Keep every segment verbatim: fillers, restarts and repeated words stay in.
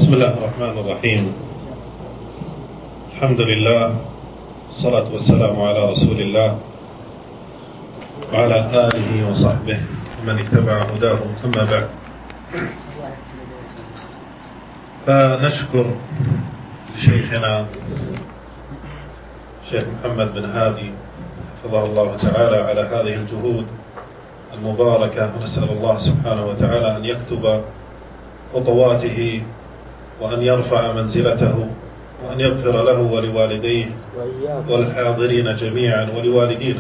بسم الله الرحمن الرحيم. الحمد لله، الصلاة والسلام على رسول الله وعلى آله وصحبه ومن اتبع هداهم، أما بعد. فنشكر لشيخنا الشيخ محمد بن هادي حفظه الله تعالى على هذه الجهود المباركة، ونسأل الله سبحانه وتعالى أن يكتب خطواته وأن يرفع منزلته وأن يغفر له ولوالديه والحاضرين جميعا ولوالدينا.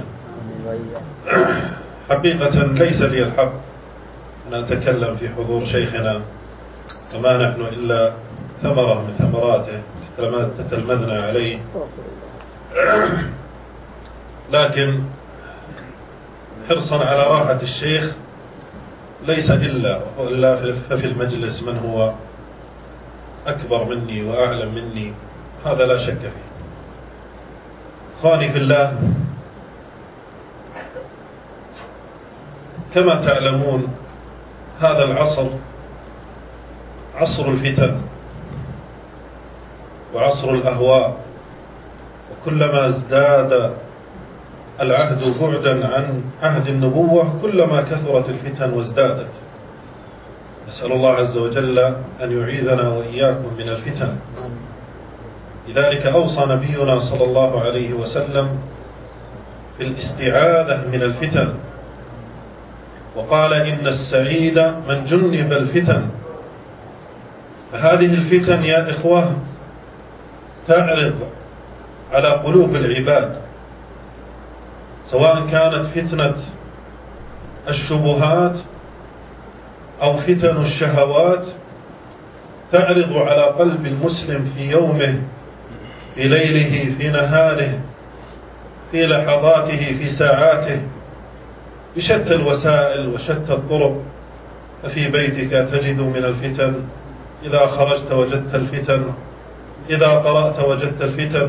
حقيقة ليس لي الحق أن أتكلم في حضور شيخنا، وما نحن إلا ثمرة من ثمراته تتلمذنا عليه، لكن حرصا على راحة الشيخ ليس إلا وإلا ففي المجلس من هو أكبر مني وأعلم مني، هذا لا شك فيه. إخواني في الله، كما تعلمون هذا العصر عصر الفتن وعصر الأهواء، وكلما ازداد العهد بعدا عن عهد النبوة كلما كثرت الفتن وازدادت. نسأل الله عز وجل أن يعيذنا وإياكم من الفتن. لذلك أوصى نبينا صلى الله عليه وسلم بالاستعاذة من الفتن، وقال إن السعيد من جنب الفتن. فهذه الفتن يا إخوة تعرض على قلوب العباد، سواء كانت فتنة الشبهات أو فتن الشهوات، تعرض على قلب المسلم في يومه، في ليله، في نهاره، في لحظاته، في ساعاته، بشتى الوسائل وشتى الطرق. ففي بيتك تجد من الفتن، إذا خرجت وجدت الفتن، إذا قرأت وجدت الفتن.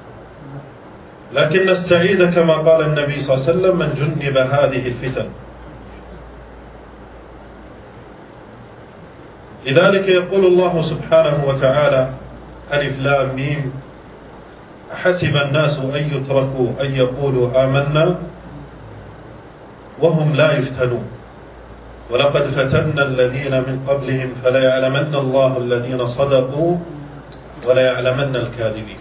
لكن السعيد كما قال النبي صلى الله عليه وسلم من جنب هذه الفتن. لذلك يقول الله سبحانه وتعالى: ألف لام ميم، أحسب الناس أن يتركوا أن يقولوا آمنا وهم لا يفتنون ولقد فتنا الذين من قبلهم فليعلمن الله الذين صدقوا وليعلمن الكاذبين.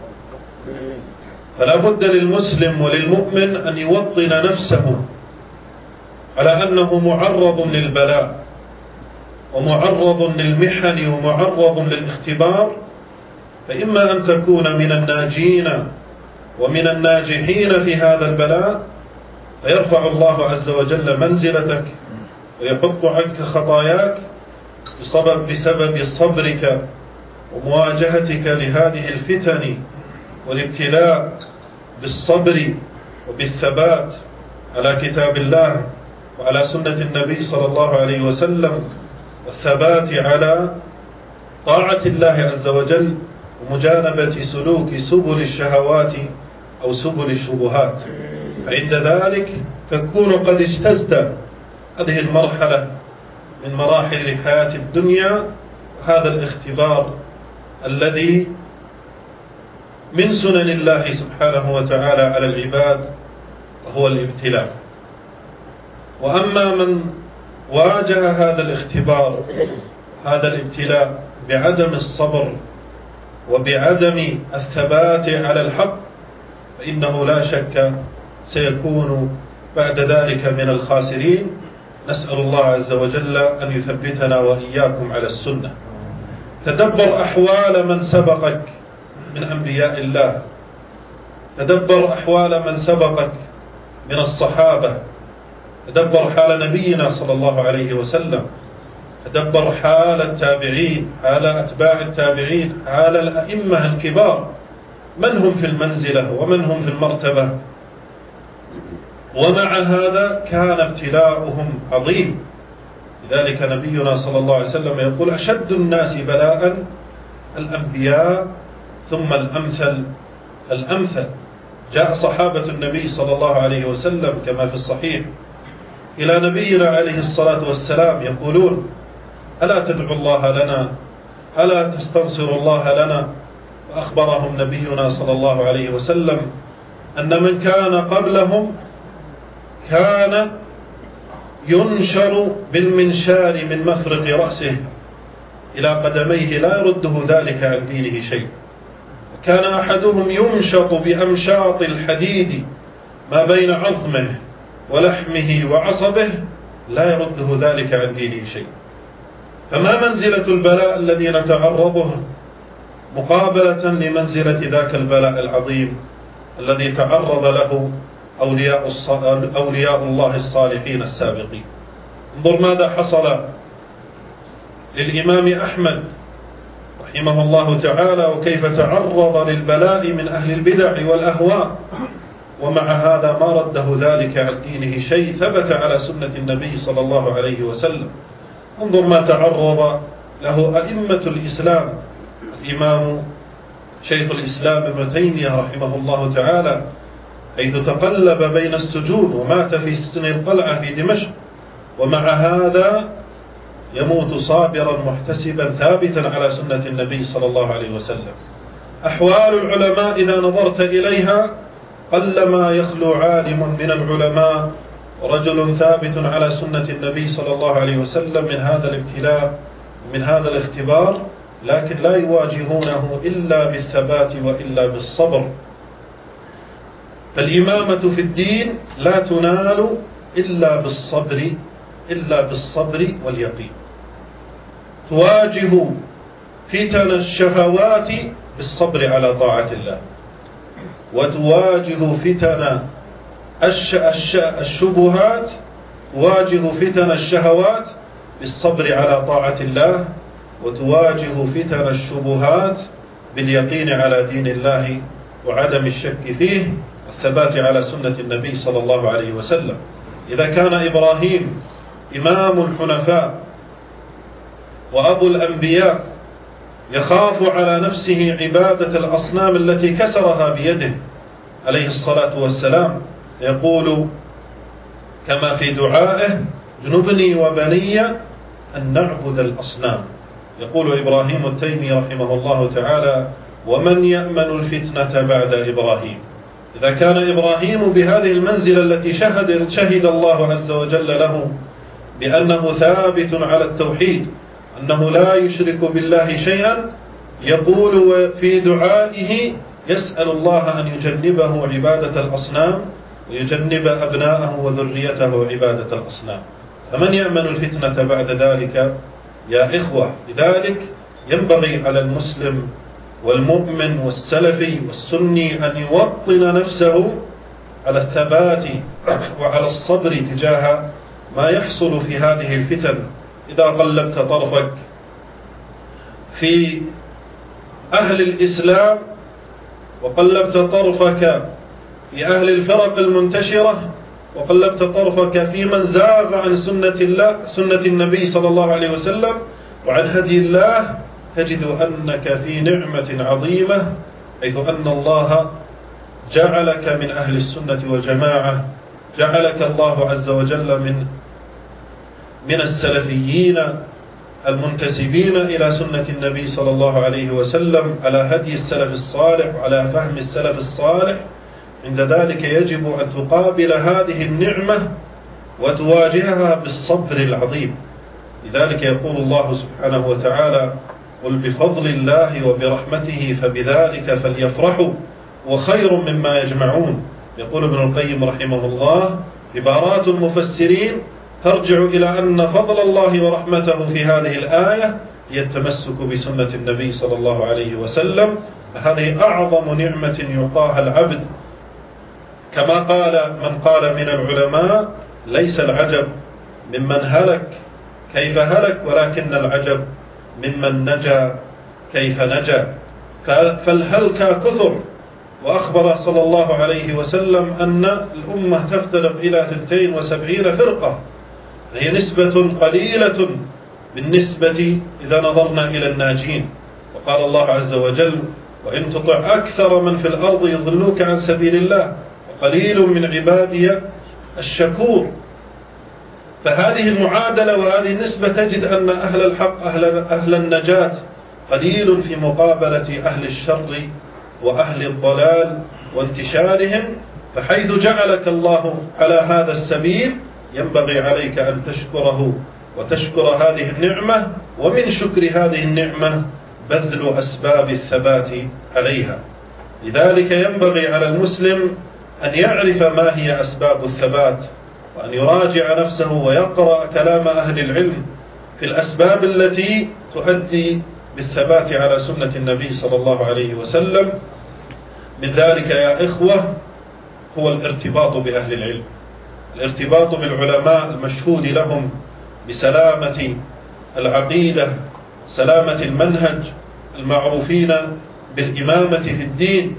فلا بد للمسلم وللمؤمن أن يوطن نفسه على أنه معرض للبلاء ومعرض للمحن ومعرض للاختبار، فإما أن تكون من الناجين ومن الناجحين في هذا البلاء، فيرفع الله عز وجل منزلتك ويحط عنك خطاياك بسبب, بسبب صبرك ومواجهتك لهذه الفتن والابتلاء بالصبر وبالثبات على كتاب الله وعلى سنة النبي صلى الله عليه وسلم، والثبات على طاعة الله عز وجل ومجانبة سلوك سبل الشهوات أو سبل الشبهات. فعند ذلك تكون قد اجتزت هذه المرحلة من مراحل الحياة الدنيا، هذا الاختبار الذي من سنن الله سبحانه وتعالى على العباد، وهو الابتلاء. وأما من واجه هذا الاختبار هذا الابتلاء بعدم الصبر وبعدم الثبات على الحق، فإنه لا شك سيكون بعد ذلك من الخاسرين. نسأل الله عز وجل أن يثبتنا وإياكم على السنة. تدبر أحوال من سبقك من أنبياء الله، تدبر أحوال من سبقك من الصحابة، تدبر حال نبينا صلى الله عليه وسلم، تدبر حال التابعين، حال أتباع التابعين، حال الأئمة الكبار، من هم في المنزلة ومن هم في المرتبة. ومع هذا كان ابتلاؤهم عظيم. لذلك نبينا صلى الله عليه وسلم يقول: أشد الناس بلاء الأنبياء ثم الأمثل فالأمثل. جاء صحابة النبي صلى الله عليه وسلم كما في الصحيح إلى نبينا عليه الصلاة والسلام يقولون: ألا تدعو الله لنا ألا تستنصر الله لنا؟ وأخبرهم نبينا صلى الله عليه وسلم أن من كان قبلهم كان ينشر بالمنشار من مفرق رأسه إلى قدميه لا يرده ذلك عن دينه شيء. كان أحدهم يمشط بأمشاط الحديد ما بين عظمه ولحمه وعصبه لا يرده ذلك عن دينه شيء. فما منزلة البلاء الذي نتعرضه مقابلة لمنزلة ذاك البلاء العظيم الذي تعرض له أولياء, أولياء الله الصالحين السابقين. انظر ماذا حصل للإمام أحمد رحمه الله تعالى وكيف تعرض للبلاء من أهل البدع والأهواء، ومع هذا ما رده ذلك عن دينه شيء، ثبت على سنة النبي صلى الله عليه وسلم. انظر ما تعرض له أئمة الإسلام، الإمام شيخ الإسلام ابن تيمية رحمه الله تعالى حيث تقلب بين السجون ومات في سجن القلعة في دمشق، ومع هذا يموت صابرا محتسبا ثابتا على سنة النبي صلى الله عليه وسلم. أحوال العلماء إذا نظرت إليها قلما يخلو عالم من العلماء ورجل ثابت على سنة النبي صلى الله عليه وسلم من هذا الابتلاء من هذا الاختبار، لكن لا يواجهونه إلا بالثبات وإلا بالصبر. فالإمامة في الدين لا تنال إلا بالصبر إلا بالصبر واليقين. تواجه فتن الشهوات بالصبر على طاعة الله، وتواجه فتن الش... الش... الشبهات تواجه فتن الشهوات بالصبر على طاعة الله، وتواجه فتن الشبهات باليقين على دين الله وعدم الشك فيه والثبات على سنة النبي صلى الله عليه وسلم. إذا كان إبراهيم إمام الحنفاء وأبو الأنبياء يخاف على نفسه عبادة الأصنام التي كسرها بيده عليه الصلاة والسلام، يقول كما في دعائه: جنبني وبني أن نعبد الأصنام. يقول إبراهيم التيمي رحمه الله تعالى: ومن يأمن الفتنة بعد إبراهيم. إذا كان إبراهيم بهذه المنزلة التي شهد, شهد الله عز وجل له بأنه ثابت على التوحيد، أنه لا يشرك بالله شيئا، يقول في دعائه يسأل الله أن يجنبه عبادة الأصنام ويجنب أبناءه وذريته عبادة الأصنام. فمن يأمن الفتنة بعد ذلك يا إخوة؟ لذلك ينبغي على المسلم والمؤمن والسلفي والسني أن يوطن نفسه على الثبات وعلى الصبر تجاه ما يحصل في هذه الفتن. إذا قلبت طرفك في أهل الإسلام وقلبت طرفك في أهل الفرق المنتشرة وقلبت طرفك في من زاغ عن سنة الله سنة النبي صلى الله عليه وسلم وعن هدي الله، تجد أنك في نعمة عظيمة، حيث أن الله جعلك من أهل السنة والجماعة، جعلك الله عز وجل من من السلفيين المنتسبين إلى سنة النبي صلى الله عليه وسلم على هدي السلف الصالح وعلى فهم السلف الصالح. عند ذلك يجب أن تقابل هذه النعمة وتواجهها بالصبر العظيم. لذلك يقول الله سبحانه وتعالى: قل بفضل الله وبرحمته فبذلك فليفرحوا وخير مما يجمعون. يقول ابن القيم رحمه الله: عبارات المفسرين ترجع إلى أن فضل الله ورحمته في هذه الآية هي التمسك بسنة النبي صلى الله عليه وسلم. هذه أعظم نعمة يعطاها العبد، كما قال من قال من العلماء: ليس العجب ممن هلك كيف هلك، ولكن العجب ممن نجا كيف نجا. فالهلك كثر، وأخبر صلى الله عليه وسلم أن الأمة تفترق إلى اثنتين وسبعين فرقة، هي نسبة قليلة بالنسبة إذا نظرنا إلى الناجين. وقال الله عز وجل: وإن تطع أكثر من في الأرض يضلوك عن سبيل الله وقليل من عبادي الشكور. فهذه المعادلة وهذه النسبة تجد أن أهل الحق أهل, أهل النجاة قليل في مقابلة أهل الشر وأهل الضلال وانتشارهم. فحيث جعلك الله على هذا السبيل ينبغي عليك أن تشكره وتشكر هذه النعمة، ومن شكر هذه النعمة بذل أسباب الثبات عليها. لذلك ينبغي على المسلم أن يعرف ما هي أسباب الثبات، وأن يراجع نفسه ويقرأ كلام أهل العلم في الأسباب التي تؤدي بالثبات على سنة النبي صلى الله عليه وسلم. من ذلك يا إخوة هو الارتباط بأهل العلم، الارتباط بالعلماء المشهود لهم بسلامة العقيدة، سلامة المنهج، المعروفين بالإمامة في الدين.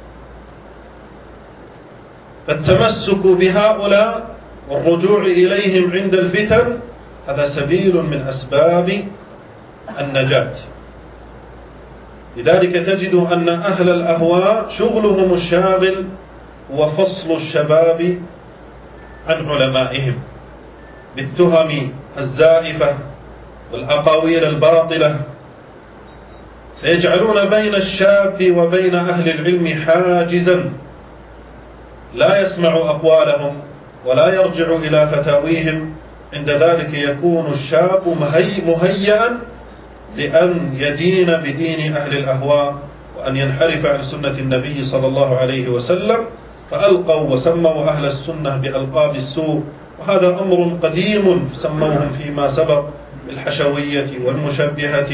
فالتمسك بهؤلاء والرجوع إليهم عند الفتن هذا سبيل من أسباب النجاة. لذلك تجد أن أهل الأهواء شغلهم الشاغل هو فصل الشباب عن علمائهم بالتهم الزائفة والأقاويل الباطلة، فيجعلون بين الشاب وبين أهل العلم حاجزا لا يسمع أقوالهم ولا يرجع إلى فتاويهم. عند ذلك يكون الشاب مهيئا لأن يدين بدين أهل الأهواء وأن ينحرف عن سنة النبي صلى الله عليه وسلم، فألقوا وسموا أهل السنة بألقاب السوء، وهذا أمر قديم سموهم فيما سبق بالحشوية والمشبهة.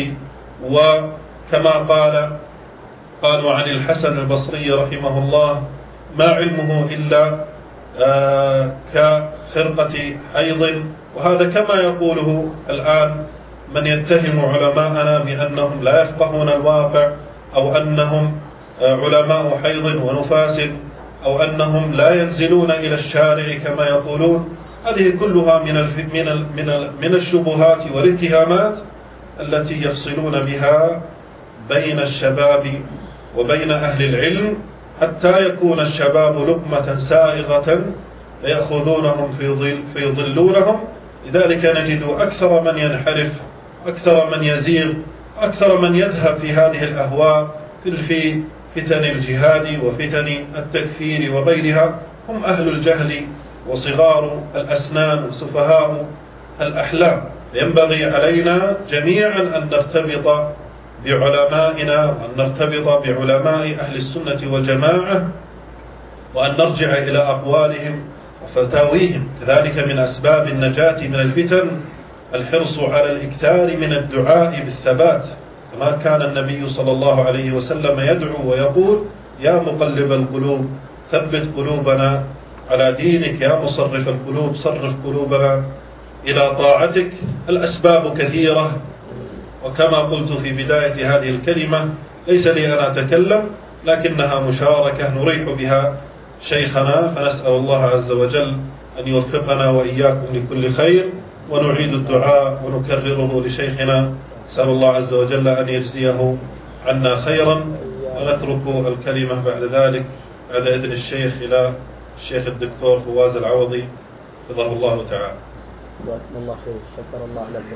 وكما قال قالوا عن الحسن البصري رحمه الله ما علمه إلا آه كخرقة حيض، وهذا كما يقوله الآن من يتهم علماءنا بأنهم لا يفقهون الواقع، أو أنهم علماء حيض ونفاس، أو أنهم لا ينزلون إلى الشارع كما يقولون. هذه كلها من من من من الشبهات والاتهامات التي يفصلون بها بين الشباب وبين أهل العلم، حتى يكون الشباب لقمة سائغة فيأخذونهم في ظل فيضلونهم. لذلك نجد أكثر من ينحرف، أكثر من يزيغ، أكثر من يذهب في هذه الأهواء في فتن الجهاد وفتن التكفير وغيرها هم أهل الجهل وصغار الأسنان وسفهاء الأحلام. ينبغي علينا جميعا أن نرتبط بعلمائنا وأن نرتبط بعلماء أهل السنة والجماعة، وأن نرجع إلى أقوالهم وفتاويهم. كذلك من أسباب النجاة من الفتن الحرص على الإكثار من الدعاء بالثبات، كما كان النبي صلى الله عليه وسلم يدعو ويقول يا مقلب القلوب ثبت قلوبنا على دينك، يا مصرف القلوب صرف قلوبنا إلى طاعتك. الأسباب كثيرة، وكما قلت في بداية هذه الكلمة ليس لي أن أتكلم، لكنها مشاركة نريح بها شيخنا، فنسأل الله عز وجل أن يوفقنا وإياكم لكل خير، ونعيد الدعاء ونكرره لشيخنا، نسأل الله عز وجل أن يجزيه عنا خيرا. ونترك الكلمة بعد ذلك بعد إذن الشيخ إلى الشيخ الدكتور فواز العوضي حفظه الله تعالى. جزاكم الله خير، شكر الله لك.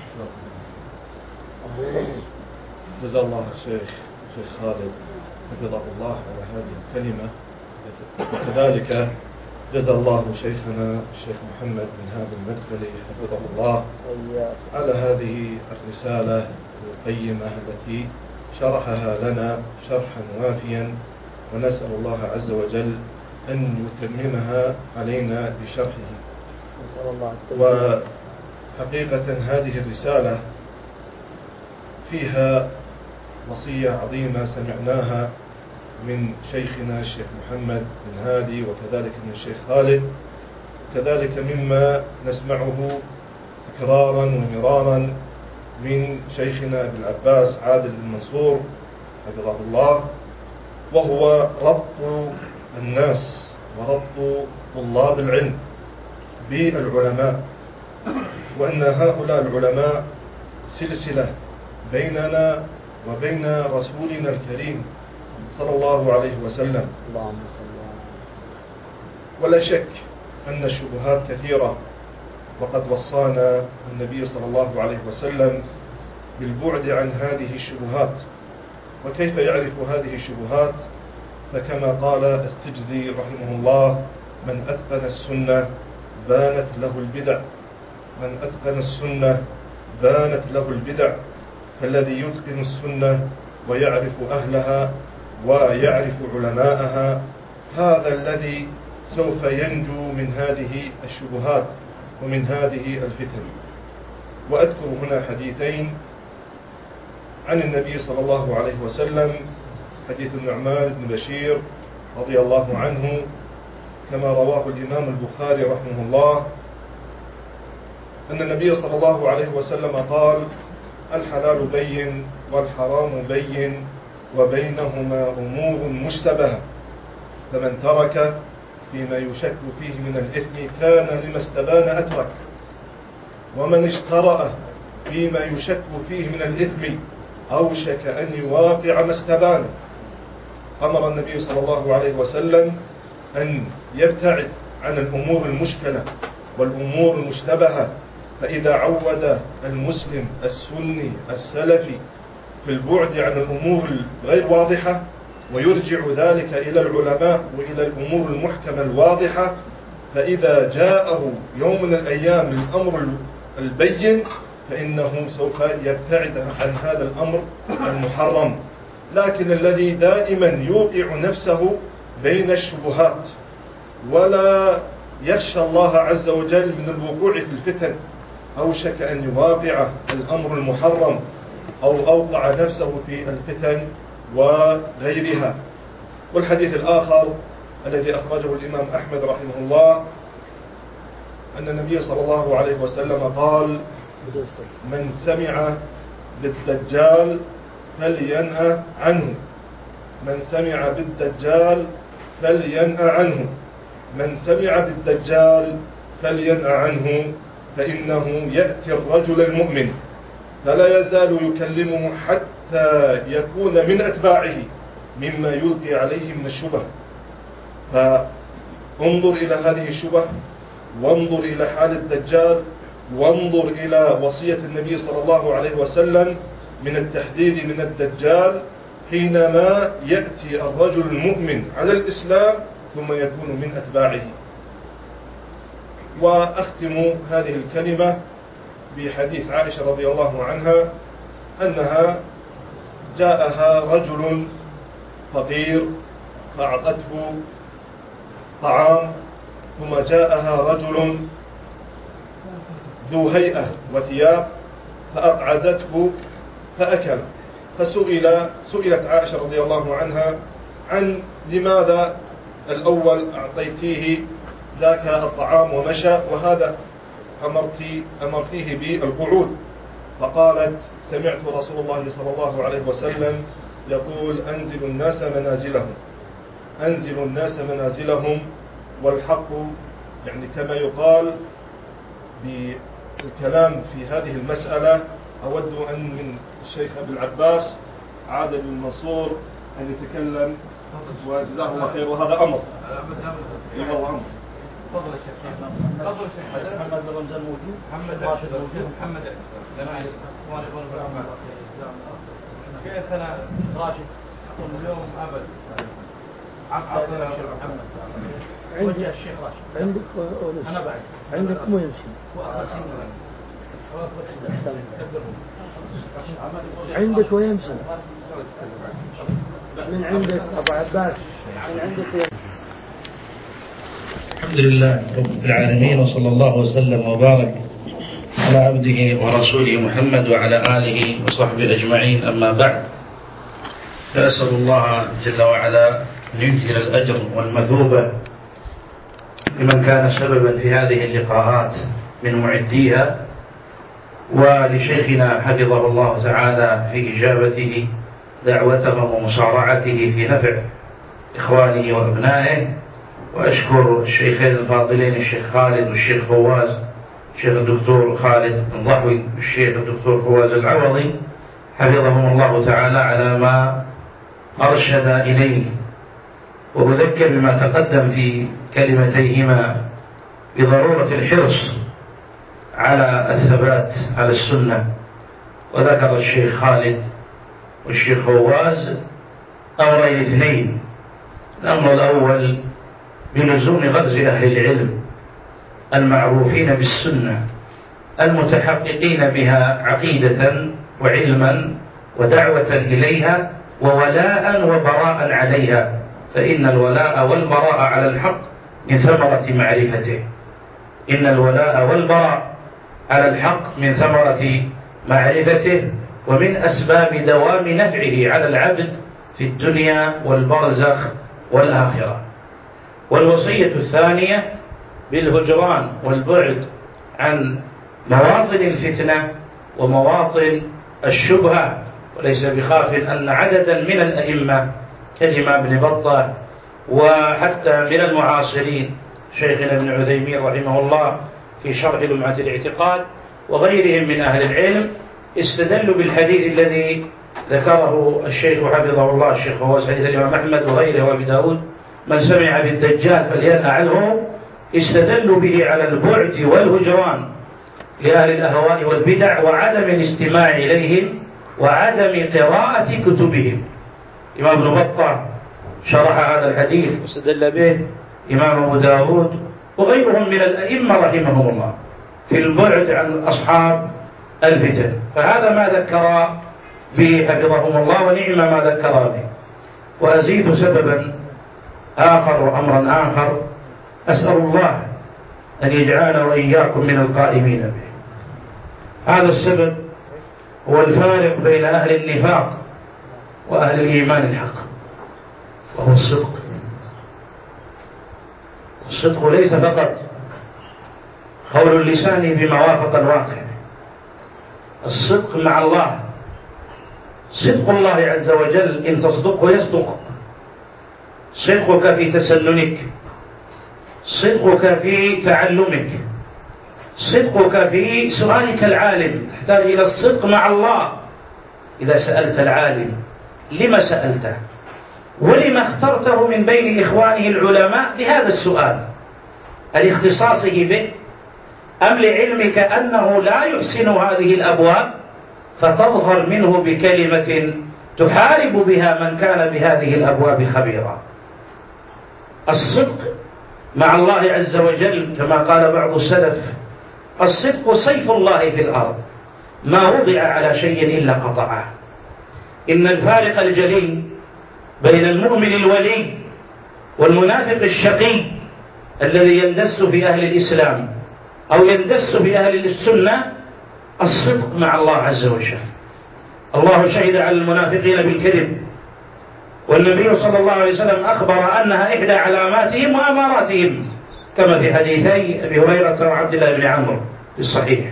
جزا الله الشيخ الشيخ خالد حفظه الله على هذه الكلمة، وكذلك جزا الله شيخنا الشيخ محمد بن هادي المدخلي حفظه الله على هذه الرسالة القيمة التي شرحها لنا شرحا وافيا، ونسأل الله عز وجل أن يتممها علينا بشرحه. وحقيقة هذه الرسالة فيها وصية عظيمة سمعناها من شيخنا الشيخ محمد بن هادي، وكذلك من الشيخ خالد، وكذلك مما نسمعه تكرارا ومرارا من شيخنا أبي العباس عادل المنصور حفظه الله، وهو ربط الناس وربط طلاب العلم بالعلماء، وأن هؤلاء العلماء سلسلة بيننا وبين رسولنا الكريم صلى الله عليه وسلم. ولا شك أن الشبهات كثيرة، وقد وصانا النبي صلى الله عليه وسلم بالبعد عن هذه الشبهات. وكيف يعرف هذه الشبهات؟ فكما قال السجزي رحمه الله: من أتقن السنة بانت له البدع. من أتقن السنة بانت له البدع. فالذي يتقن السنة ويعرف أهلها ويعرف علماءها هذا الذي سوف ينجو من هذه الشبهات ومن هذه الفتن. وأذكر هنا حديثين عن النبي صلى الله عليه وسلم: حديث النعمان بن بشير رضي الله عنه كما رواه الإمام البخاري رحمه الله، أن النبي صلى الله عليه وسلم قال: الحلال بين والحرام بين وبينهما أمور مشتبهة، فمن ترك فيما يشك فيه من الإثم كان لما استبان أترك، ومن اشترأ فيما يشك فيه من الإثم أوشك أن يواقع ما استبان. أمر النبي صلى الله عليه وسلم أن يبتعد عن الأمور المشكلة والأمور المشتبهة، فإذا عود المسلم السني السلفي في البعد عن الأمور الغير واضحة ويرجع ذلك إلى العلماء وإلى الأمور المحكمة الواضحة، فإذا جاءه يوم من الأيام الأمر البين فإنه سوف يبتعد عن هذا الأمر المحرم. لكن الذي دائما يوقع نفسه بين الشبهات ولا يخشى الله عز وجل من الوقوع في الفتن أوشك أن يواقع الأمر المحرم أو أوقع نفسه في الفتن وغيرها. والحديث الآخر الذي أخرجه الإمام أحمد رحمه الله أن النبي صلى الله عليه وسلم قال: من سمع بالدجال فلينأ عنه. من سمع بالدجال فلينأ عنه. من سمع بالدجال فلينأ عنه، فإنه يأتي الرجل المؤمن فلا يزال يكلمه حتى يكون من أتباعه مما يلقي عليه من الشبه. فانظر إلى هذه الشبه، وانظر إلى حال الدجال، وانظر إلى وصية النبي صلى الله عليه وسلم من التحذير من الدجال حينما يأتي الرجل المؤمن على الإسلام ثم يكون من أتباعه. وأختم هذه الكلمة بحديث عائشة رضي الله عنها أنها جاءها رجل فقير فأعطته طعام، ثم جاءها رجل ذو هيئة وثياب فأقعدته فأكل. فسئل سئلت عائشة رضي الله عنها عن لماذا الأول أعطيتيه ذاك الطعام ومشى وهذا أمرتي أمرتيه بالقعود؟ فقالت: سمعت رسول الله صلى الله عليه وسلم يقول: أنزل الناس منازلهم أنزل الناس منازلهم. والحق يعني كما يقال بالكلام في هذه المسألة، أود أن من الشيخ أبي العباس عادل المنصور أن يتكلم وجزاه الله خير، وهذا أمر. والله أمر. تفضل يا شيخ. تفضل يا شيخ. محمد رمضان موجود. محمد راشد موجود. محمد جماعي. شيخنا راشد اليوم أبد. عفوا محمد. عندي الشيخ راشد. عندك ونس. أنا بعد. عندك مو يمشي. عندك ويمشي. من عندك أبو عباس. من عندك ويمشي. الحمد لله رب العالمين، وصلى الله وسلم وبارك على عبده ورسوله محمد وعلى آله وصحبه أجمعين. أما بعد، فأسأل الله جل وعلا أن ينزل الأجر والمثوبة لمن كان سببا في هذه اللقاءات من معديها، ولشيخنا حفظه الله تعالى في إجابته دعوتهم ومصارعته في نفع إخوانه وأبنائه. وأشكر الشيخين الفاضلين الشيخ خالد والشيخ فواز، الشيخ الدكتور خالد الضحوي والشيخ الدكتور فواز العوضي حفظهم الله تعالى على ما أرشد إليه. وأذكر بما تقدم في كلمتيهما بضرورة الحرص على الثبات على السنة وذكر الشيخ خالد والشيخ فواز أمرين اثنين. الأمر الأول بلزوم غرز أهل العلم المعروفين بالسنة المتحققين بها عقيدة وعلما ودعوة إليها وولاء وبراء عليها، فإن الولاء والبراء على الحق من ثمرة معرفته. إن الولاء والبراء على الحق من ثمرة معرفته ومن أسباب دوام نفعه على العبد في الدنيا والبرزخ والآخرة. والوصية الثانية بالهجران والبعد عن مواطن الفتنة ومواطن الشبهة، وليس بخاف أن عددا من الأئمة كالإمام ابن بطة وحتى من المعاصرين شيخنا ابن عثيمين رحمه الله في شرح لمعة الاعتقاد وغيرهم من أهل العلم استدلوا بالحديث الذي ذكره الشيخ حفظه الله الشيخ فواز حديث الإمام أحمد وغيره وأبي داود: من سمع بالدجال فلينأ عنه. استدلوا به على البعد والهجران لأهل الأهواء والبدع وعدم الاستماع إليهم وعدم قراءة كتبهم. إمام ابن بطة شرح هذا الحديث واستدل به، إمام أبو داود وغيرهم من الأئمة رحمهم الله في البعد عن أصحاب الفتن. فهذا ما ذكر به حفظهم الله ونعم ما ذكر به. وأزيد سببا آخر وأمرا آخر أسأل الله أن يجعلنا وإياكم من القائمين به. هذا السبب هو الفارق بين أهل النفاق وأهل الإيمان الحق، وهو الصدق. الصدق ليس فقط قول اللسان بما وافق الواقع، الصدق مع الله. صدق الله عز وجل إن تصدقه يصدق، صدقك في تسننك، صدقك في تعلمك، صدقك في سؤالك العالم. تحتاج إلى الصدق مع الله. إذا سألت العالم لما سألته ولما اخترته من بين إخوانه العلماء لهذا السؤال، لاختصاصه به أم لعلمك أنه لا يحسن هذه الأبواب فتظهر منه بكلمة تحارب بها من كان بهذه الأبواب خبيرا. الصدق مع الله عز وجل كما قال بعض السلف: الصدق سيف الله في الأرض، ما وضع على شيء إلا قطعه. إن الفارق الجلي بين المؤمن الولي والمنافق الشقي الذي يندس في أهل الإسلام أو يندس في أهل السنة الصدق مع الله عز وجل. الله شهد على المنافقين بالكذب، والنبي صلى الله عليه وسلم أخبر أنها إحدى علاماتهم وأماراتهم كما في حديثي أبي هريرة وعبد الله بن عمرو في الصحيح.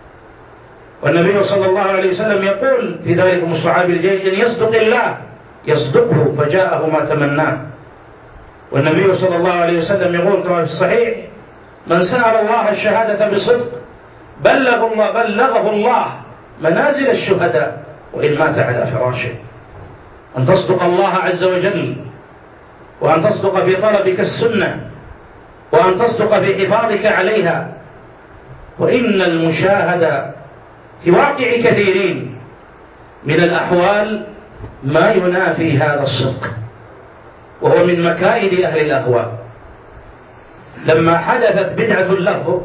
والنبي صلى الله عليه وسلم يقول في ذلك مصعب الجيش: إن يصدق الله يصدقه فجاءه ما تمناه. والنبي صلى الله عليه وسلم يقول كما في الصحيح: من سأل الله الشهادة بصدق بلغ الله بلغه الله منازل الشهداء وإن مات على فراشه. أن تصدق الله عز وجل، وأن تصدق في طلبك السنة، وأن تصدق في حفاظك عليها. وإن المشاهدة في واقع كثيرين من الأحوال ما ينافي هذا الصدق، وهو من مكائد أهل الأهواء. لما حدثت بدعة اللفظ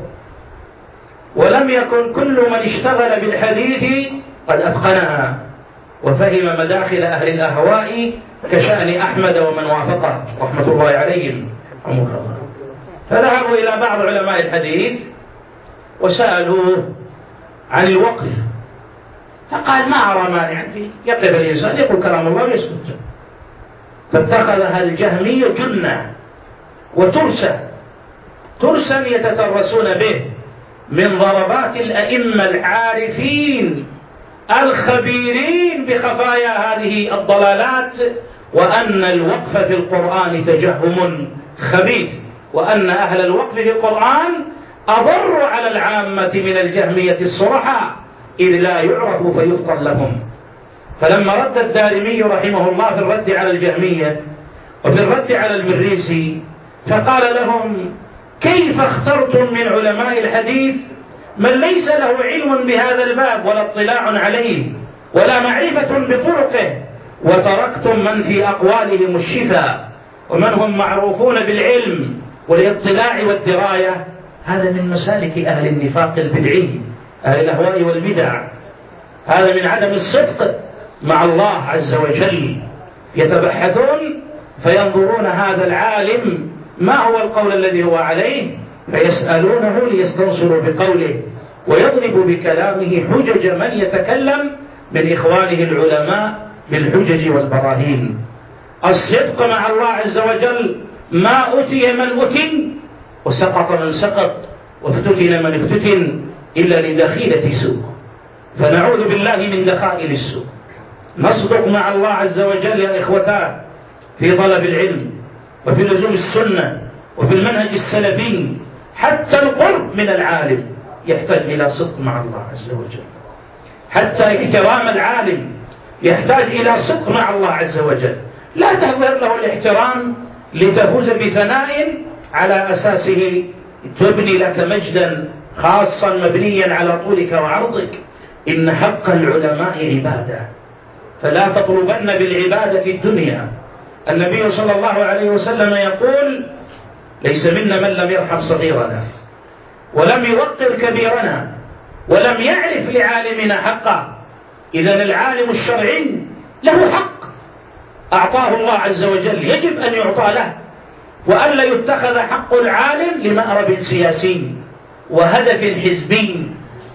ولم يكن كل من اشتغل بالحديث قد أتقنها وفهم مداخل أهل الأهواء كشأن أحمد ومن وافقه رحمة الله عليهم، فذهبوا إلى بعض علماء الحديث وسألوه عن الوقف، فقال: ما أرى مانعا فيه، يقف الإنسان يقول كلام الله ويسكت. فاتخذها الجهمي جنة وترسا ترسا يتترسون به من ضربات الأئمة العارفين الخبيرين بخفايا هذه الضلالات، وأن الوقف في القرآن تجهم خبيث، وأن أهل الوقف في القرآن أضر على العامة من الجهمية الصرحاء إذ لا يعرف فيفطن لهم. فلما رد الدارمي رحمه الله في الرد على الجهمية وفي الرد على المريسي فقال لهم: كيف اخترتم من علماء الحديث من ليس له علم بهذا الباب ولا اطلاع عليه ولا معرفة بطرقه، وتركتم من في أقوالهم الشفاء ومن هم معروفون بالعلم والاطلاع والدراية. هذا من مسالك أهل النفاق البدعي، أهل الأهواء والبدع. هذا من عدم الصدق مع الله عز وجل. يتبحثون فينظرون هذا العالم ما هو القول الذي هو عليه، فيسألونه ليستنصروا بقوله، ويضرب بكلامه حجج من يتكلم من إخوانه العلماء بالحجج والبراهين. الصدق مع الله عز وجل ما أتي من أتي وسقط من سقط وافتتن من افتتن إلا لدخيلة سوء، فنعوذ بالله من دخائل السوء. نصدق مع الله عز وجل يا إخوتان في طلب العلم وفي لزوم السنة وفي المنهج السلفي. حتى القرب من العالم يحتاج إلى صدق مع الله عز وجل، حتى احترام العالم يحتاج إلى صدق مع الله عز وجل. لا تظهر له الاحترام لتفوز بثناء على أساسه تبني لك مجدا خاصا مبنيا على طولك وعرضك. إن حق العلماء عبادة، فلا تطلبن بالعبادة الدنيا. النبي صلى الله عليه وسلم يقول: ليس منا من لم يرحم صغيرنا ولم يوقر كبيرنا ولم يعرف لعالمنا حقه. إذن العالم الشرعي له حق أعطاه الله عز وجل، يجب أن يعطى له، وألا يتخذ حق العالم لمأرب سياسي وهدف حزبي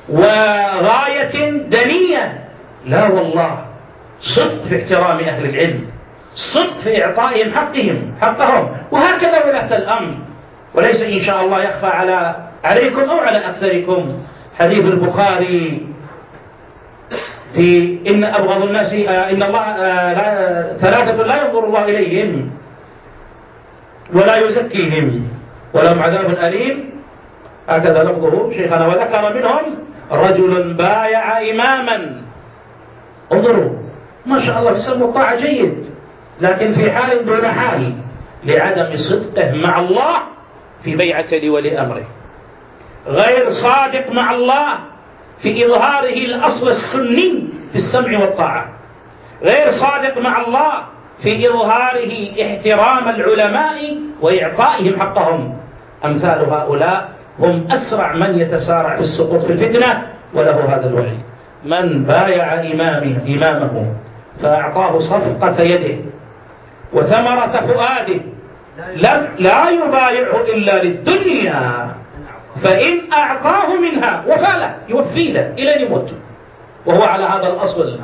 وغاية دنية. لا والله، صدق في احترام أهل العلم، صدق في إعطائهم حقهم حقهم. وهكذا ولاة الأمر. وليس إن شاء الله يخفى على عليكم أو على أكثركم حديث البخاري في إن أبغض الناس إن الله لا ثلاثة لا ينظر الله إليهم ولا يزكيهم ولهم عذاب أليم، هكذا لفظه شيخنا. وذكر منهم رجل بايع إماما. انظروا ما شاء الله بسبب الطاعة جيد، لكن في حال دون حال لعدم صدقه مع الله في بيعة لولي أمره. غير صادق مع الله في إظهاره الأصل السني في السمع والطاعة. غير صادق مع الله في إظهاره احترام العلماء وإعطائهم حقهم. أمثال هؤلاء هم أسرع من يتسارع في السقوط في الفتنة، وله هذا الوعي. من بايع إمامه, إمامه فأعطاه صفقة يده وثمرة فؤاده لم لا يبايعه إلا للدنيا، فإن أعطاه منها وفاله يوفي له إلى يموت وهو على هذا الأصل،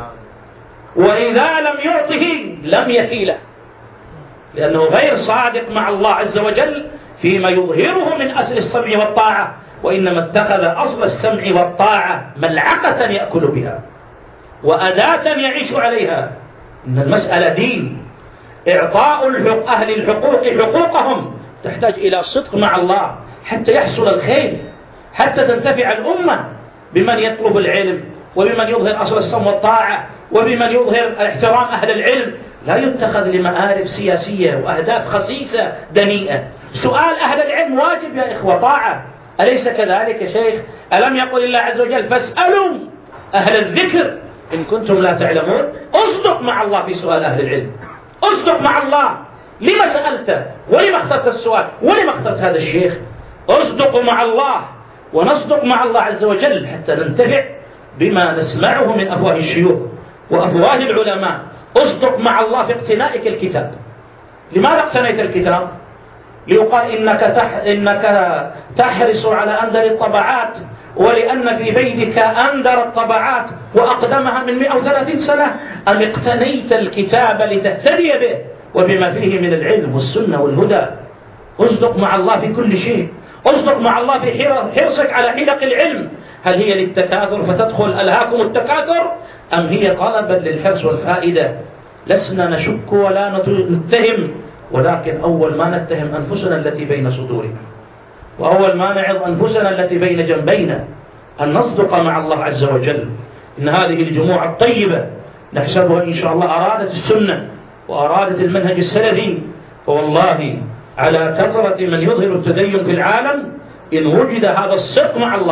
وإذا لم يعطه لم يفي له، لأنه غير صادق مع الله عز وجل فيما يظهره من أصل السمع والطاعة، وإنما اتخذ أصل السمع والطاعة ملعقة يأكل بها وأداة يعيش عليها. إن المسألة دين. إعطاء الحق أهل الحقوق حقوقهم تحتاج إلى صدق مع الله حتى يحصل الخير، حتى تنتفع الأمة بمن يطلب العلم وبمن يظهر أصل السمع والطاعة وبمن يظهر احترام أهل العلم. لا يتخذ لمآرب سياسية وأهداف خسيسة دنيئة. سؤال أهل العلم واجب يا إخوة، طاعة، أليس كذلك يا شيخ؟ ألم يقول الله عز وجل: فاسألوا أهل الذكر إن كنتم لا تعلمون؟ أصدق مع الله في سؤال أهل العلم، أصدق مع الله. لما سألت؟ ولما اخترت السؤال؟ ولما اخترت هذا الشيخ؟ أصدق مع الله ونصدق مع الله عز وجل حتى ننتفع بما نسمعه من أفواه الشيوخ وأفواه العلماء. أصدق مع الله في اقتنائك الكتاب. لماذا اقتنيت الكتاب؟ ليقال إنك, تح... إنك تحرص على أندر الطبعات، ولأن في بيتك أندر الطبعات وأقدمها من مئة وثلاثين سنة، أم اقتنيت الكتاب لتهتدي به وبما فيه من العلم والسنة والهدى؟ أصدق مع الله في كل شيء. أصدق مع الله في حرصك على حلق العلم. هل هي للتكاثر فتدخل ألهاكم التكاثر، أم هي طلبا للحرص والفائدة؟ لسنا نشك ولا نتهم، ولكن أول ما نتهم أنفسنا التي بين صدورنا، وأول ما نعظ أنفسنا التي بين جنبينا، أن نصدق مع الله عز وجل. إن هذه الجموع الطيبة نحسبها إن شاء الله أرادت السنة وأرادت المنهج السلفي، فوالله على كثرة من يظهر التدين في العالم إن وجد هذا الصدق مع الله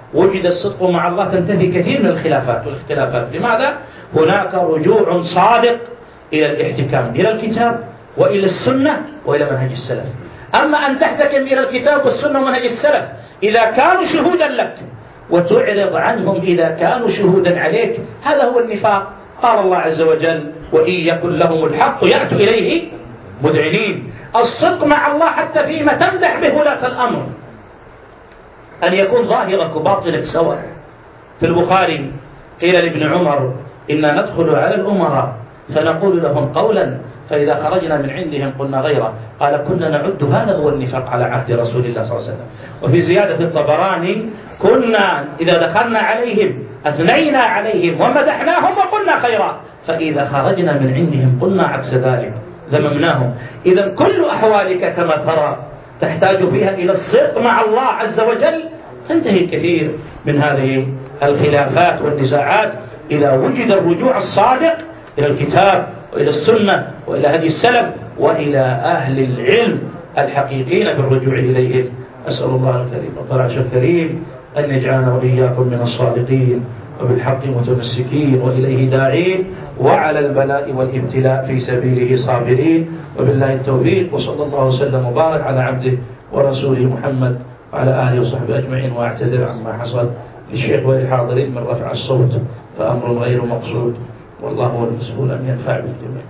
وجد الصدق مع الله تنتهي كثير من الخلافات والاختلافات. لماذا؟ هناك رجوع صادق إلى الاحتكام إلى الكتاب وإلى السنة وإلى منهج السلف. أما أن تحتكم إلى الكتاب والسنة ومنهج السلف إذا كانوا شهودا لك وتعرض عنهم إذا كانوا شهودا عليك، هذا هو النفاق. قال الله عز وجل: وإن يكن لهم الحق يأتوا إليه مذعنين. الصدق مع الله حتى فيما تمدح به ولاة الأمر، أن يكون ظاهرك وباطنك سواء. في البخاري قيل لابن عمر: إنا ندخل على الأمراء فنقول لهم قولا فإذا خرجنا من عندهم قلنا غيره. قال: كنا نعد هذا هو النفاق على عهد رسول الله صلى الله عليه وسلم. وفي زيادة الطبراني: كنا إذا دخلنا عليهم أثنينا عليهم ومدحناهم وقلنا خيرا، فإذا خرجنا من عندهم قلنا عكس ذلك ذممناهم. إذا كل أحوالك كما ترى تحتاج فيها إلى الصدق مع الله عز وجل، تنتهي الكثير من هذه الخلافات والنزاعات إذا وجد الرجوع الصادق إلى الكتاب وإلى السنة وإلى هدي السلف وإلى أهل العلم الحقيقيين بالرجوع إليهم. أسأل الله الكريم رب العرش الكريم أن يجعلنا وإياكم من الصادقين وبالحق متمسكين وإليه داعين وعلى البلاء والابتلاء في سبيله صابرين. وبالله التوفيق، وصلى الله وسلم وبارك على عبده ورسوله محمد وعلى آله وصحبه أجمعين. وأعتذر عما حصل للشيخ والحاضرين من رفع الصوت، فأمر غير مقصود، والله هو المسؤول أن ينفع بالجميع.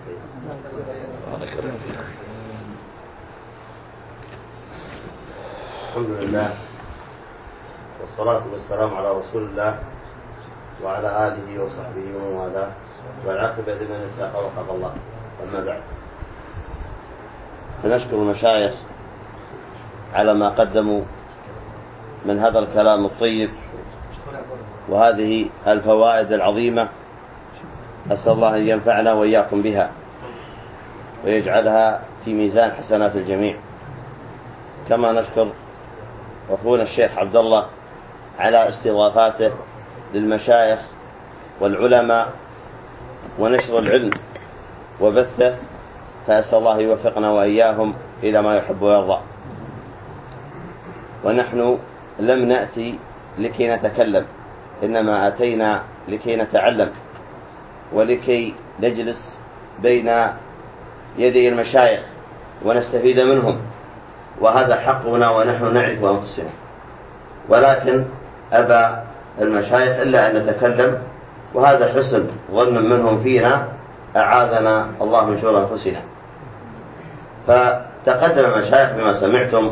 الحمد لله والصلاة والسلام على رسول الله وعلى آله وصحبه ومن والاه، والعاقبة لمن اتقى واتقى الله. أما بعد، فنشكر المشايخ على ما قدموا من هذا الكلام الطيب وهذه الفوائد العظيمة. أسأل الله أن ينفعنا وإياكم بها ويجعلها في ميزان حسنات الجميع. كما نشكر أخونا الشيخ عبد الله على استضافاته للمشايخ والعلماء ونشر العلم وبثه، فأسأل الله يوفقنا وإياهم إلى ما يحب ويرضى. ونحن لم نأتي لكي نتكلم، إنما أتينا لكي نتعلم ولكي نجلس بين يدي المشايخ ونستفيد منهم، وهذا حقنا ونحن نعرف أنفسنا. ولكن أبى المشايخ إلا أن نتكلم، وهذا حسن ظن منهم فينا، أعاذنا الله من شرور أنفسنا. فتقدم المشايخ بما سمعتم،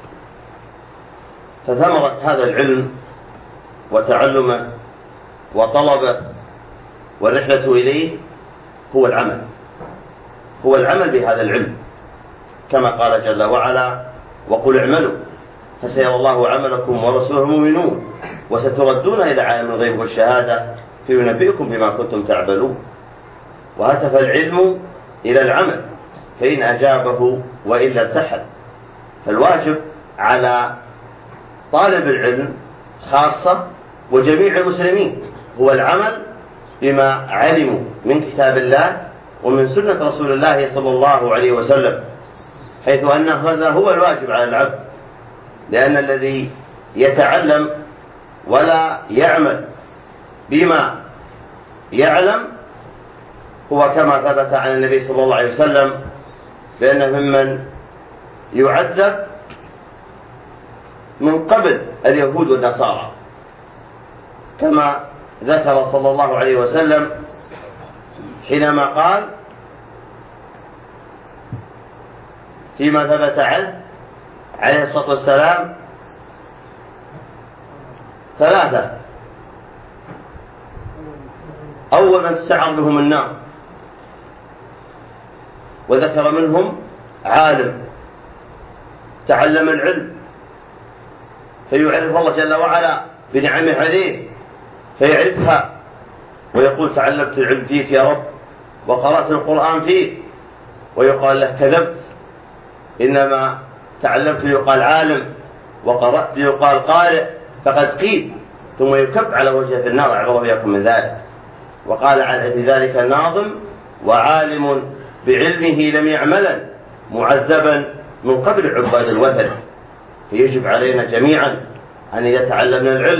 فثمرة هذا العلم وتعلمه وطلبه والرحلة إليه هو العمل، هو العمل بهذا العلم، كما قال جل وعلا: وقل اعملوا فسيرى الله عملكم ورسوله المؤمنون وستردون إلى عالم الغيب والشهادة فينبئكم بما كنتم تعملون. وهتف العلم إلى العمل، فإن أجابه وإلا ارتحل. فالواجب على طالب العلم خاصة وجميع المسلمين هو العمل بما علموا من كتاب الله ومن سنة رسول الله صلى الله عليه وسلم، حيث أن هذا هو الواجب على العبد. لأن الذي يتعلم ولا يعمل بما يعلم هو كما ثبت عن النبي صلى الله عليه وسلم بأنه ممن يعذب من قبل اليهود والنصارى، كما ذكر صلى الله عليه وسلم حينما قال فيما ثبت عنه عليه الصلاة والسلام: ثلاثة أول من تسعر بهم النار، وذكر منهم عالم تعلم العلم فيعرف الله جل وعلا بنعمه عليه فيعرفها ويقول: تعلمت العلم فيك يا رب وقرأت القرآن فيك، ويقال له: كذبت، إنما تعلمت يقال عالم وقرأت يقال قارئ، فقد قيل، ثم يكب على وجهه في النار، أعوذ بكم من ذلك. وقال في ذلك الناظم: وعالم بعلمه لم يعملا معذبا من قبل عباد الوثن. فيجب علينا جميعا أن إذا تعلمنا العلم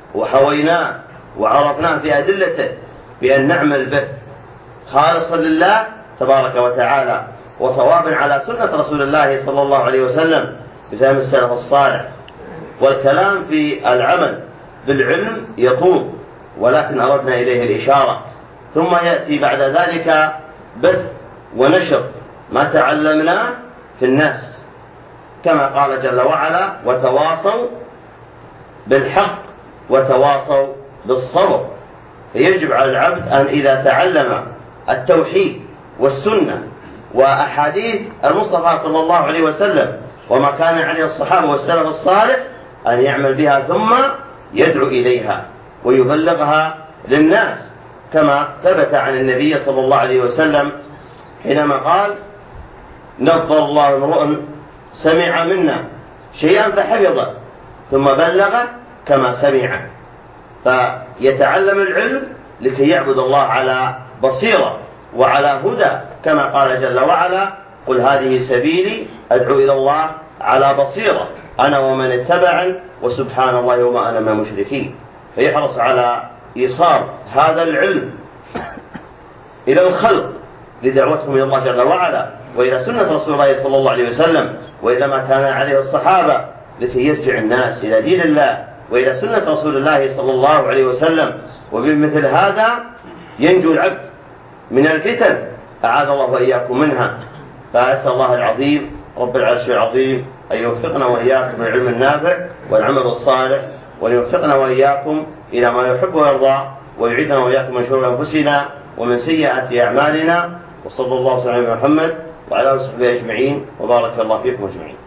وحويناه وعرفناه في أدلته بأن نعمل به خالصا لله تبارك وتعالى، وصوابا على سنة رسول الله صلى الله عليه وسلم بفهم السلف الصالح. والكلام في العمل بالعلم يطول، ولكن أردنا إليه الإشارة. ثم يأتي بعد ذلك بث ونشر ما تعلمناه في الناس، كما قال جل وعلا: وتواصوا بالحق وتواصوا بالصبر. فيجب على العبد أن إذا تعلم التوحيد والسنة وأحاديث المصطفى صلى الله عليه وسلم وما كان عليه الصحابة والسلف الصالح أن يعمل بها ثم يدعو إليها ويبلغها للناس، كما ثبت عن النبي صلى الله عليه وسلم حينما قال: نظر الله امرؤ سمع منا شيئا فحفظه ثم بلغ كما سمع. فيتعلم العلم لكي يعبد الله على بصيرة وعلى هدى، كما قال جل وعلا: قل هذه سبيلي أدعو إلى الله على بصيرة أنا ومن اتبعني وسبحان الله وما أنا من المشركين. فيحرص على إيصال هذا العلم إلى الخلق لدعوتهم إلى الله جل وعلا وإلى سنة رسول الله صلى الله عليه وسلم وإلى ما كان عليه الصحابة، لكي يرجع الناس إلى دين الله وإلى سنة رسول الله صلى الله عليه وسلم. وبمثل هذا ينجو العبد من الفتن، أعاذ الله وإياكم منها. فأسأل الله العظيم رب العرش العظيم أن يوفقنا وإياكم العلم النافع والعمل الصالح، وأن يوفقنا وإياكم إلى ما يحب ويرضى، ويعيذنا وإياكم من شرور أنفسنا ومن سيئات أعمالنا. وصلى الله وسلم على محمد وعلى آله وصحبه أجمعين، وبارك الله فيكم أجمعين.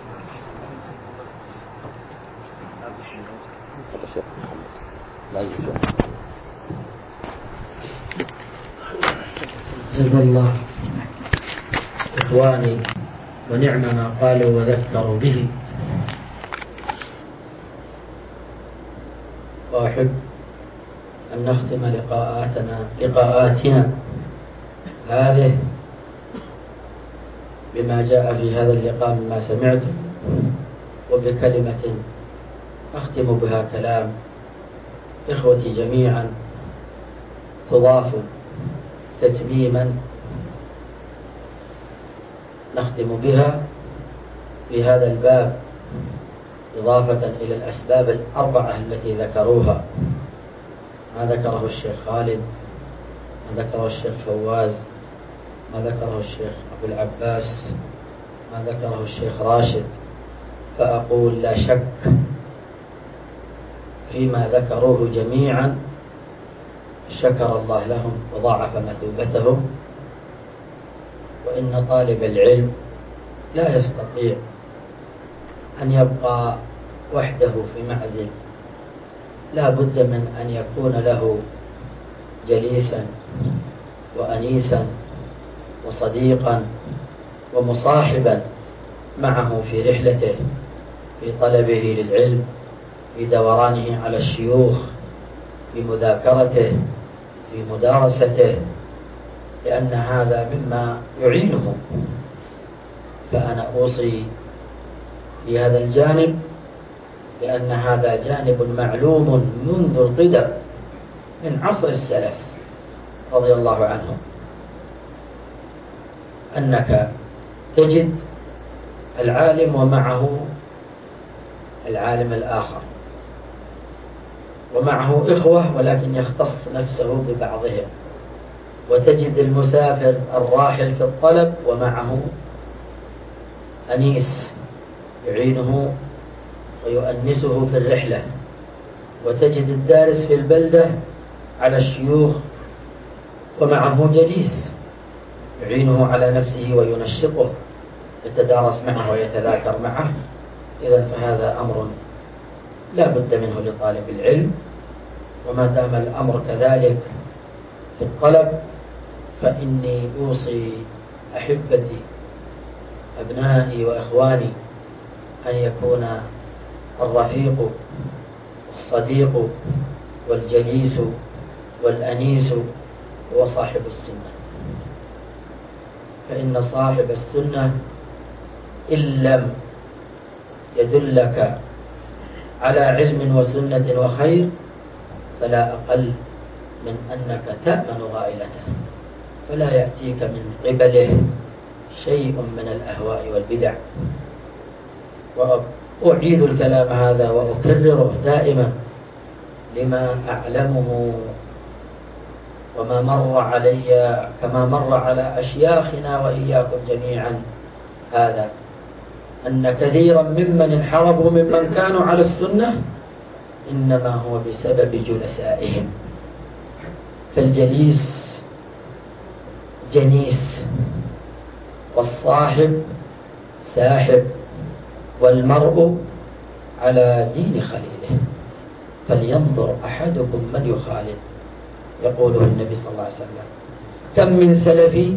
جزا الله إخواني ونعم ما قالوا وذكروا به. وأحب أن نختم لقاءاتنا لقاءاتنا هذه بما جاء في هذا اللقاء مما سمعتم، وبكلمة أختم بها كلام إخوتي جميعا تضاف تتميما نختم بها في هذا الباب، إضافة إلى الأسباب الأربعة التي ذكروها، ما ذكره الشيخ خالد، ما ذكره الشيخ فواز، ما ذكره الشيخ أبو العباس، ما ذكره الشيخ راشد. فأقول لا شك فيما ذكروه جميعا شكر الله لهم وضاعف مثوبتهم. وإن طالب العلم لا يستطيع أن يبقى وحده في معزل، لا بد من أن يكون له جليسا وأنيسا وصديقا ومصاحبا معه في رحلته، في طلبه للعلم، في دورانه على الشيوخ، في مذاكرته، في مدارسته، لأن هذا مما يعينه. فأنا أوصي بهذا الجانب، لأن هذا جانب معلوم منذ القدم من عصر السلف رضي الله عنهم، أنك تجد العالم ومعه العالم الآخر، ومعه إخوة ولكن يختص نفسه ببعضهم، وتجد المسافر الراحل في الطلب ومعه أنيس يعينه ويؤنسه في الرحلة، وتجد الدارس في البلدة على الشيوخ ومعه جليس يعينه على نفسه وينشطه، يتدارس معه ويتذاكر معه. إذن فهذا أمر لا بد منه لطالب العلم. وما دام الأمر كذلك في الطلب، فإني أوصي أحبتي أبنائي وإخواني أن يكون الرفيق والصديق والجليس والأنيس هو صاحب السنة. فإن صاحب السنة إن لم يدلك على علم وسنة وخير فلا أقل من أنك تأمن غائلته، فلا يأتيك من قبله شيء من الأهواء والبدع. وأعيد الكلام هذا وأكرره دائما لما أعلمه وما مر علي كما مر على أشياخنا وإياكم جميعا، هذا أن كثيرا ممن انحرفوا ممن كانوا على السنة إنما هو بسبب جلسائهم. فالجليس جنيس، والصاحب ساحب، والمرء على دين خليله، فلينظر أحدكم من يخالل. يقوله النبي صلى الله عليه وسلم: كم من سلفي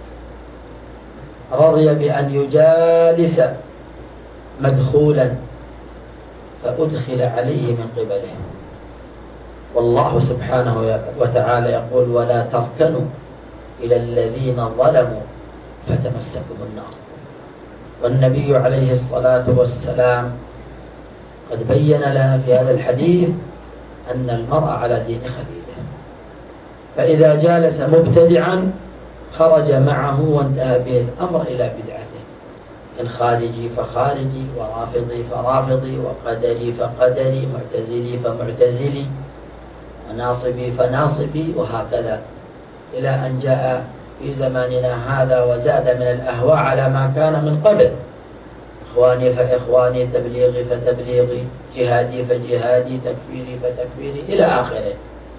رضي بأن يجالس مدخولا فأدخل عليه من قبله. والله سبحانه وتعالى يقول: ولا تركنوا إلى الذين ظلموا فتمسكم النار. والنبي عليه الصلاة والسلام قد بين لنا في هذا الحديث أن المرء على دين خليله، فإذا جالس مبتدعا خرج معه وانتهى به الأمر إلى بدعته. الخارجي فخارجي، ورافضي فرافضي، وقدري فقدري، معتزلي فمعتزلي، وناصبي فناصبي، وهكذا إلى أن جاء في زماننا هذا وزاد من الأهواء على ما كان من قبل. إخواني فإخواني، تبليغي فتبليغي، جهادي فجهادي، تكفيري فتكفيري، إلى آخره.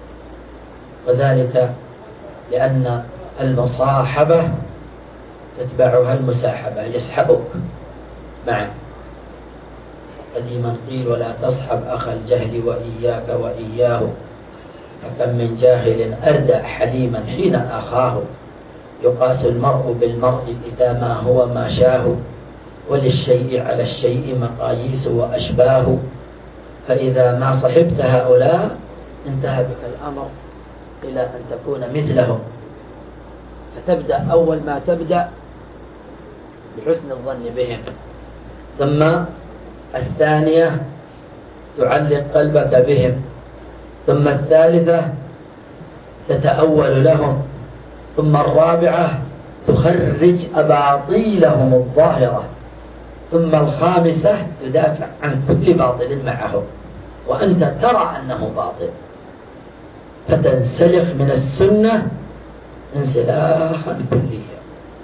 وذلك لأن المصاحبة تتبعها المساحبة، يسحبك معه. قديما قيل: ولا تصحب أخ الجهل وإياك وإياه، فكم من جاهل أردى حليما حين أخاه. يقاس المرء بالمرء إذا ما هو ما شاه، وللشيء على الشيء مقاييس وأشباه. فإذا ما صحبت هؤلاء انتهى بك الأمر إلى أن تكون مثلهم، فتبدأ أول ما تبدأ بحسن الظن بهم، ثم الثانية تعلق قلبك بهم، ثم الثالثة تتأول لهم، ثم الرابعة تخرج أباطيلهم الظاهرة، ثم الخامسة تدافع عن كل باطل معهم وأنت ترى أنه باطل، فتنسلخ من السنة انسلاخا كليا.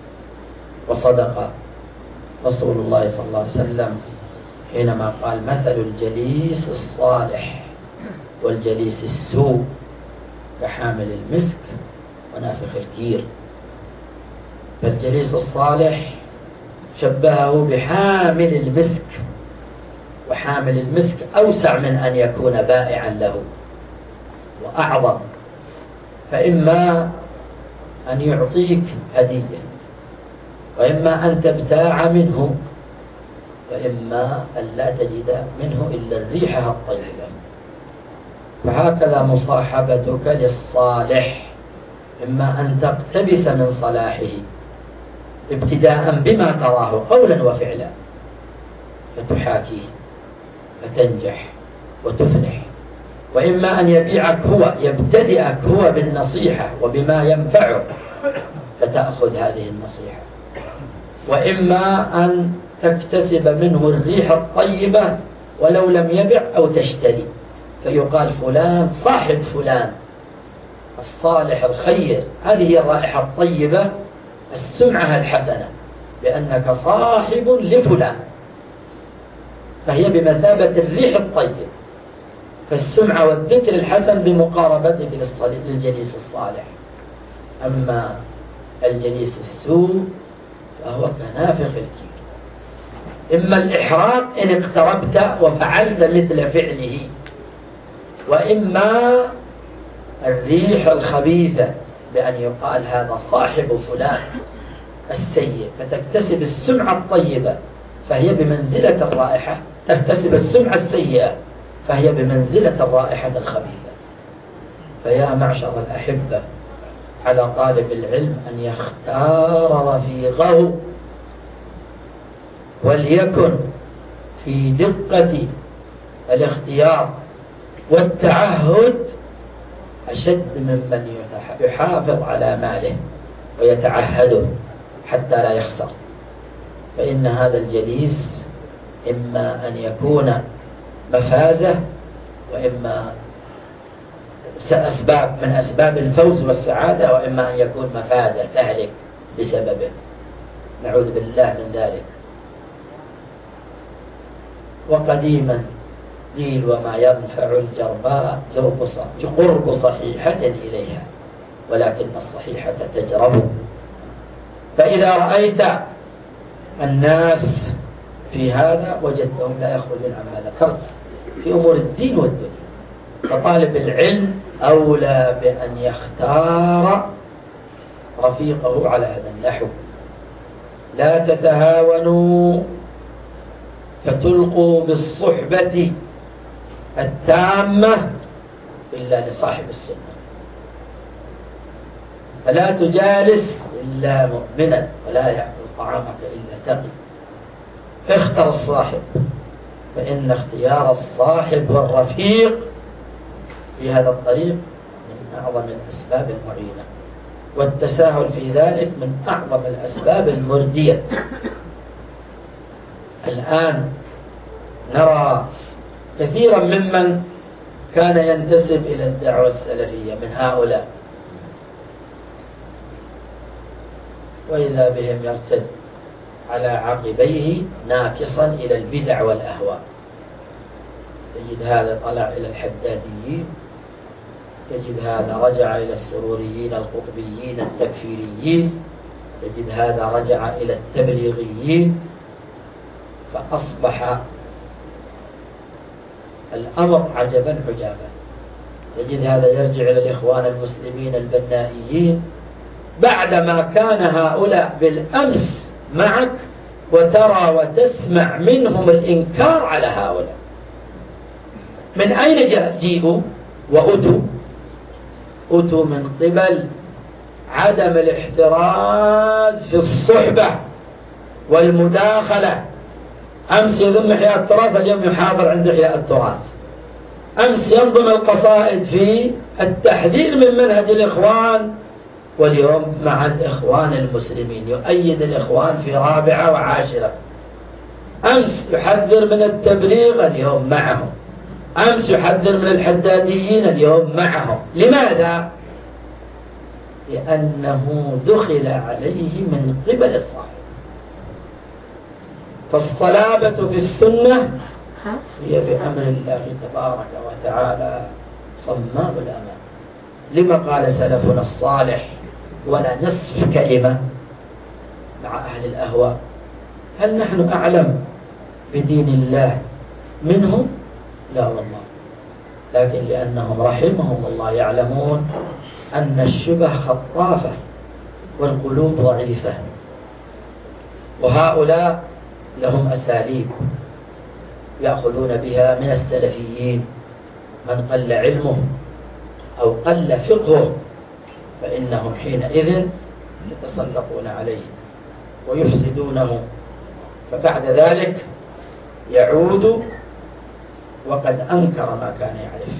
وصدق رسول الله صلى الله عليه وسلم حينما قال: مثل الجليس الصالح والجليس السوء كحامل المسك ونافخ الكير. فالجليس الصالح شبهه بحامل المسك، وحامل المسك أوسع من أن يكون بائعا له وأعظم، فإما أن يعطيك هدية، وإما أن تبتاع منه، وإما أن لا تجد منه إلا الريحة الطيبة. فهكذا مصاحبتك للصالح، إما أن تقتبس من صلاحه ابتداء بما تراه قولا وفعلا فتحاكيه فتنجح وتفلح، وإما أن يبيعك هو، يبتدئك هو بالنصيحة وبما ينفعك فتأخذ هذه النصيحة، وإما أن تكتسب منه الريح الطيبة ولو لم يبع أو تشتري، فيقال فلان صاحب فلان الصالح الخير. هذه هي الرائحة الطيبة، السمعة الحسنة بأنك صاحب لفلان، فهي بمثابة الريح الطيب. فالسمعة والذكر الحسن بمقاربتك للجليس الصالح. أما الجليس السوء فهو كنافخ الكير، إما الإحراق إن اقتربت وفعلت مثل فعله، وإما الريح الخبيثة بأن يقال هذا صاحب فلان السيء، فتكتسب السمعة الطيبة فهي بمنزلة الرائحة، تكتسب السمعة السيئة فهي بمنزلة الرائحة الخبيثة. فيا معشر الأحبة، على طالب العلم أن يختار رفيقه، وليكن في دقة الاختيار والتعهد أشد ممن يحافظ على ماله ويتعهده حتى لا يخسر، فإن هذا الجليس إما أن يكون مفازة وإما أسباب من أسباب الفوز والسعادة، وإما أن يكون مفازة تهلك بسببه، نعوذ بالله من ذلك. وقديما قيل وما ينفع الجرباء قرب صحيحة إليها، ولكن الصحيحة تجرب. فإذا رأيت الناس في هذا وجدتهم لا يخرجون عما ذكرت في أمور الدين والدنيا. فطالب العلم أولى بأن يختار رفيقه على هذا النحو. لا تتهاونوا فتلقوا بالصحبة التامة إلا لصاحب السنة، فلا تجالس إلا مؤمنا ولا يأكل طعامك إلا تقي. اختر الصاحب، فإن اختيار الصاحب والرفيق في هذا الطريق من أعظم الأسباب المعينة، والتساهل في ذلك من أعظم الأسباب المردية. الآن نرى كثيرا ممن كان ينتسب إلى الدعوة السلفية من هؤلاء، وإذا بهم يرتد على عقبيه ناكصا إلى البدع والأهواء. تجد هذا طلع إلى الحداديين، تجد هذا رجع إلى السروريين القطبيين التكفيريين، تجد هذا رجع إلى التبليغيين، فأصبح الأمر عجبا عجابا. تجد هذا يرجع إلى الإخوان المسلمين البنائيين بعدما كان هؤلاء بالأمس معك وترى وتسمع منهم الإنكار على هؤلاء. من أين جاء جيئوا وأتوا؟ أتوا من قبل عدم الاحتراز في الصحبة والمداخلة. أمس يذم إحياء التراث، اليوم يحاضر عند إحياء التراث. أمس ينظم القصائد في التحذير من منهج الإخوان، واليوم مع الإخوان المسلمين يؤيد الإخوان في رابعة وعاشرة. أمس يحذر من التبليغ، اليوم معهم. أمس يحذر من الحداديين، اليوم معهم. لماذا؟ لأنه دخل عليه من قبل الصاحب. فالصلابة في السنة هي بأمر الله تبارك وتعالى صمام الأمان. لما قال سلفنا الصالح ولا نصف كلمة مع أهل الأهواء؟ هل نحن أعلم بدين الله منهم؟ لا والله، لكن لأنهم رحمهم الله يعلمون أن الشبه خطافة والقلوب ضعيفة، وهؤلاء لهم أساليب يأخذون بها من السلفيين. من قل علمه أو قل فقهه فإنهم حينئذ يتسلطون عليه ويفسدونه، فبعد ذلك يعود وقد أنكر ما كان يعرف.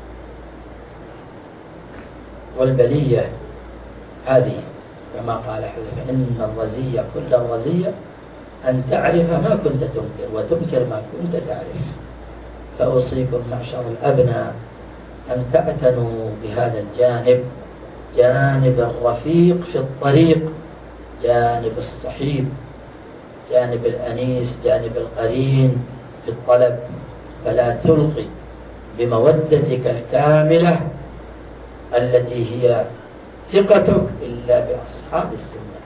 والبلية هذه كما قال حذيفة: إن الرزية كل الرزية أن تعرف ما كنت تنكر وتنكر ما كنت تعرف. فأوصيكم معشر الأبناء أن تعتنوا بهذا الجانب، جانب الرفيق في الطريق، جانب الصحيب، جانب الأنيس، جانب القرين في الطلب. فلا تلقي بمودتك الكاملة التي هي ثقتك إلا بأصحاب السنة.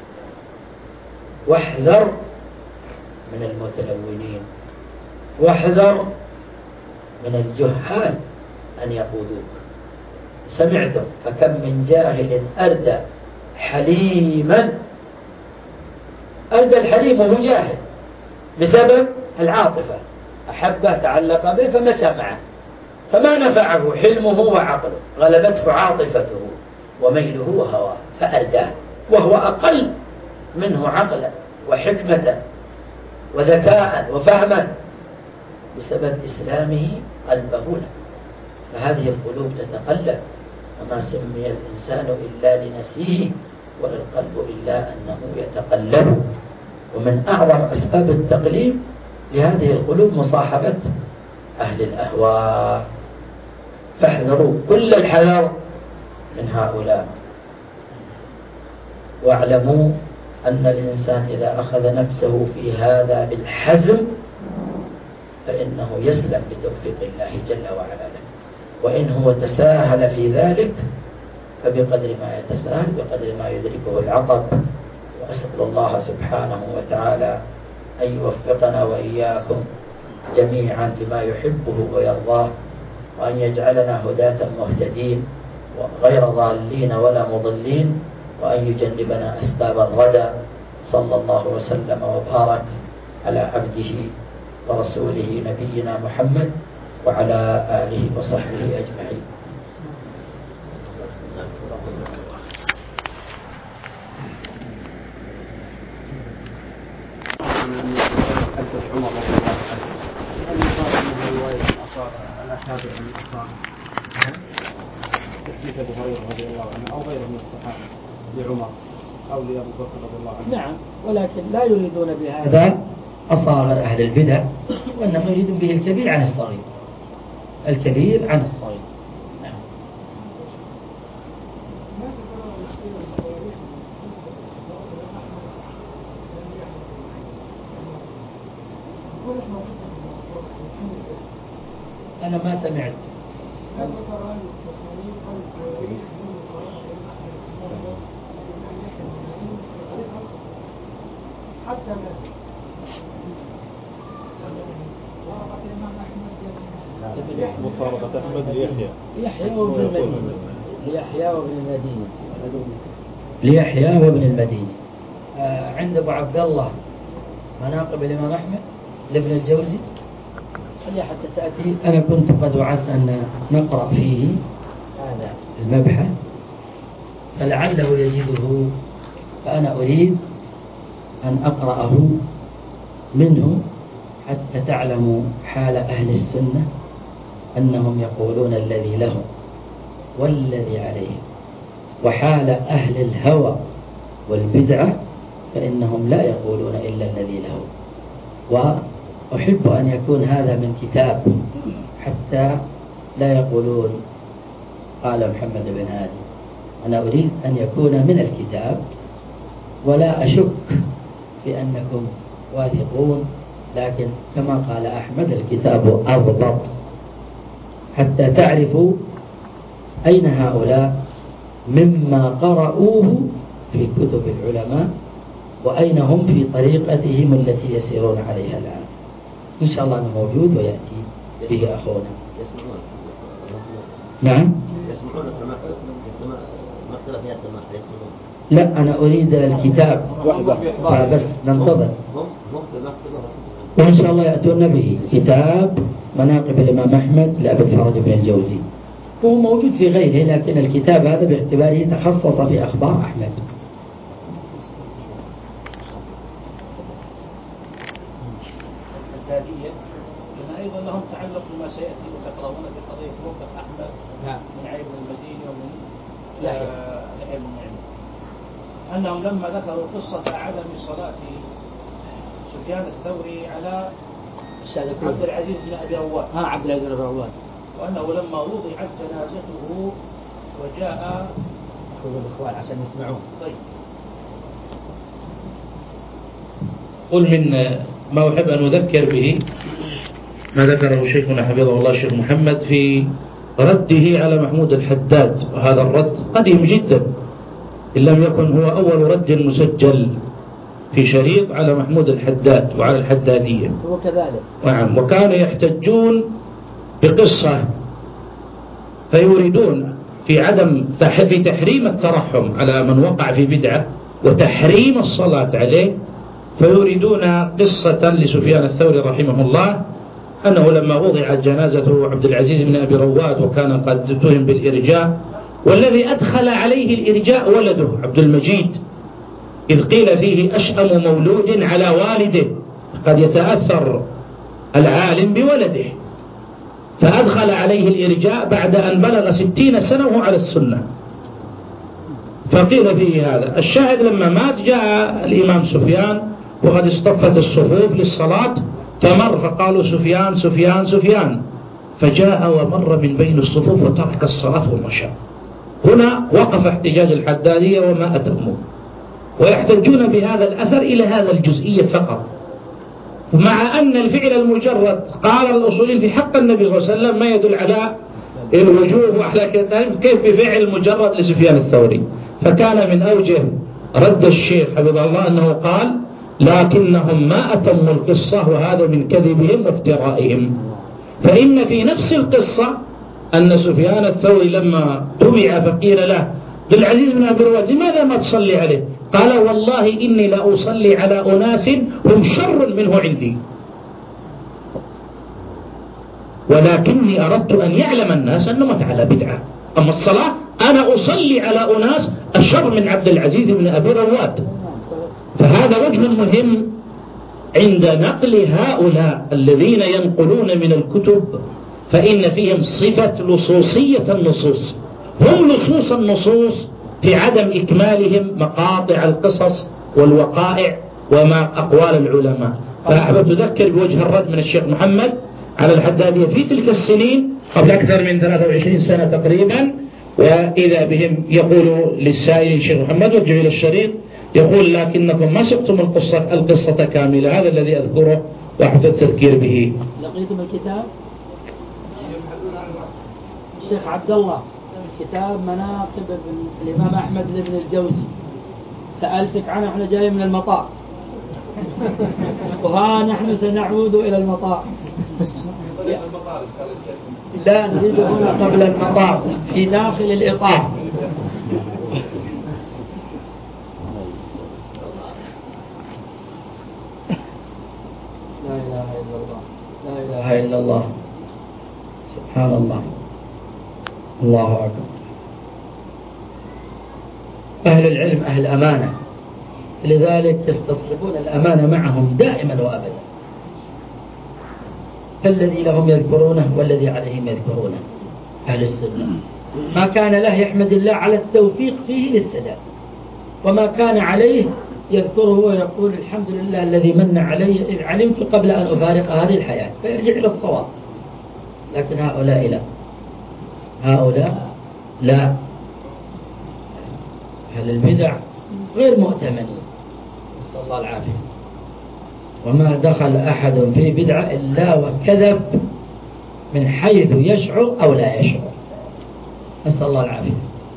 واحذر من المتلونين، واحذر من الجهال أن يقودوك. سمعتم فكم من جاهل أردى حليما. أردى الحليم وهو جاهل بسبب العاطفة، أحبه تعلق به فمشى معه، فما نفعه حلمه وعقله، غلبته عاطفته وميله وهواه فأرداه، وهو أقل منه عقلا وحكمة وذكاء وفهما. بسبب إسلامه قلبه له. فهذه القلوب تتقلب، وما سمي الإنسان إلا لنسيه ولا القلب إلا أنه يتقلب. ومن أعظم أسباب التقليب لهذه القلوب مصاحبة أهل الأهواء، فاحذروا كل الحذر من هؤلاء. واعلموا أن الإنسان إذا أخذ نفسه في هذا بالحزم فإنه يسلم بتوفيق الله جل وعلا له، وإن هو تساهل في ذلك فبقدر ما يتساهل بقدر ما يدركه العقب. وأسأل الله سبحانه وتعالى أن يوفقنا وإياكم جميعا لما يحبه ويرضاه، وأن يجعلنا هداة مهتدين غير ضالين ولا مضلين، وأن يجنبنا أسباب الردى. صلى الله وسلم وبارك على عبده ورسوله نبينا محمد وعلى آله وصحبه أجمعين. حدث عمر رضي الله عنه أن قال أنه رواية الأصابع الأحاديث عن الأصابع تحديث أبي هريرة رضي الله عنه أو غيره من الصحابة لعمر أو لأبو بكر رضي الله عنه. نعم، ولكن لا يريدون بهذا أصاغر أهل البدع، وإنما يريدون به الكبير عن الصغير، الكبير عن الصغير. نعم. أنا ما سمعت. حتى مفارقة أحمد ليحيى ليحيى وابن المدينة ليحيى وابن المدينة ليحيى وابن المدينة. آه عند أبو عبد الله مناقب الإمام أحمد لابن الجوزي، خليها حتى تأتي. أنا كنت قد وعدت أن نقرأ فيه هذا المبحث فلعله يجده، فأنا أريد أن أقرأه منه حتى تعلموا حال أهل السنة أنهم يقولون الذي لهم والذي عليهم، وحال أهل الهوى والبدعة فإنهم لا يقولون إلا الذي لهم. وأحب أن يكون هذا من كتاب حتى لا يقولون قال محمد بن هادي. أنا أريد أن يكون من الكتاب، ولا أشك في أنكم واثقون، لكن كما قال أحمد الكتاب أضبط حتى تعرفوا أين هؤلاء مما قرأوه في كتب العلماء، وأين هم في طريقتهم التي يسيرون عليها الآن. إن شاء الله أنه موجود ويأتي به أخونا. نعم. لا، أنا أريد الكتاب فبس ننتظر، وإن شاء الله يأتون به كتاب مناقب الإمام أحمد لأبي الفرج بن الجوزي. هو موجود في غيره، لكن الكتاب هذا باعتباره تخصص في أخبار أحمد. أيضا لهم تعلق بما سيأتي وتقرؤون بقضية موقف أحمد من عيب المديني ومن يحيى بن معين، أنهم لما ذكروا قصة عدم صلاة سفيان الثوري على عبد العزيز بن أبي رواد ها عبد العزيز بن أبي رواد، وأنه لما وضعت جنازته وجاء خذوا الإخوان عشان يسمعون. طيب. قل من ما أحب أن أذكر به ما ذكره شيخنا حفظه الله الشيخ محمد في رده على محمود الحداد، وهذا الرد قديم جدا إن لم يكن هو أول رد مسجل في شريط على محمود الحداد وعلى الحدادية. هو كذلك. نعم. وكانوا يحتجون بقصة فيريدون في عدم في تحريم الترحم على من وقع في بدعة وتحريم الصلاة عليه، فيريدون قصة لسفيان الثوري رحمه الله أنه لما وضعت جنازة عبد العزيز بن أبي رواد وكان قد اتهم بالإرجاء، والذي أدخل عليه الإرجاء ولده عبد المجيد، إذ قيل فيه أشأم مولود على والده، قد يتأثر العالم بولده، فأدخل عليه الإرجاء بعد أن بلغ ستين سنة وهو على السنة، فقيل فيه هذا. الشاهد لما مات جاء الإمام سفيان وقد اصطفت الصفوف للصلاة، فمر فقالوا سفيان سفيان سفيان، فجاء ومر من بين الصفوف وترك الصلاة ومشى. هنا وقف احتجاج الحدادية وما أتموا، ويحتجون بهذا الأثر إلى هذا الجزئية فقط، مع أن الفعل المجرد قال الأصولين في حق النبي صلى الله عليه وسلم ما يدل على الوجوب وعلى كيف بفعل مجرد لسفيان الثوري. فكان من أوجه رد الشيخ حفظه الله أنه قال لكنهم ما أتموا القصة، وهذا من كذبهم وافترائهم. فإن في نفس القصة أن سفيان الثوري لما تبع فقيل له للعزيز بن أبي رواد لماذا ما تصلي عليه؟ قال والله إني لا أصلي على أناس هم شر منه عندي، ولكني أردت أن يعلم الناس أنه مات على بدعة، أما الصلاة أنا أصلي على أناس الشر من عبد العزيز بن أبي رواد. فهذا وجه مهم عند نقل هؤلاء الذين ينقلون من الكتب، فإن فيهم صفة لصوصية النصوص، هم لصوص النصوص في عدم إكمالهم مقاطع القصص والوقائع وما أقوال العلماء. فأحببت أذكر بوجه الرد من الشيخ محمد على الحدادية في تلك السنين قبل أكثر من ثلاثة وعشرين سنة تقريبا، وإذا بهم يقول للسائل الشيخ محمد وجه إلى الشريط يقول لكنكم ما سقتم القصة, القصة كاملة. هذا الذي أذكره وأحب التذكير به. لقيتم الكتاب الشيخ عبد الله، كتاب مناقب الإمام أحمد بن الجوزي، سألتك عنه احنا جاي من المطار وها نحن سنعود إلى المطار. لا نريد هنا قبل المطار في داخل الإطار. لا إله إلا الله، لا إله إلا الله، سبحان الله، الله أكبر. أهل العلم أهل أمانة، لذلك يستصحبون الأمانة معهم دائما وأبدا، فالذي لهم يذكرونه والذي عليهم يذكرونه. أهل السنة ما كان له يحمد الله على التوفيق فيه للسداد، وما كان عليه يذكره ويقول الحمد لله الذي من علي إذ علمت قبل أن أفارق هذه الحياة، فيرجع إلى الصواب. لكن هؤلاء لا، هؤلاء لا، أهل البدع غير مؤتمنين، نسأل الله العافية. وما دخل أحد في بدعة إلا وكذب من حيث يشعر أو لا يشعر، نسأل الله العافية.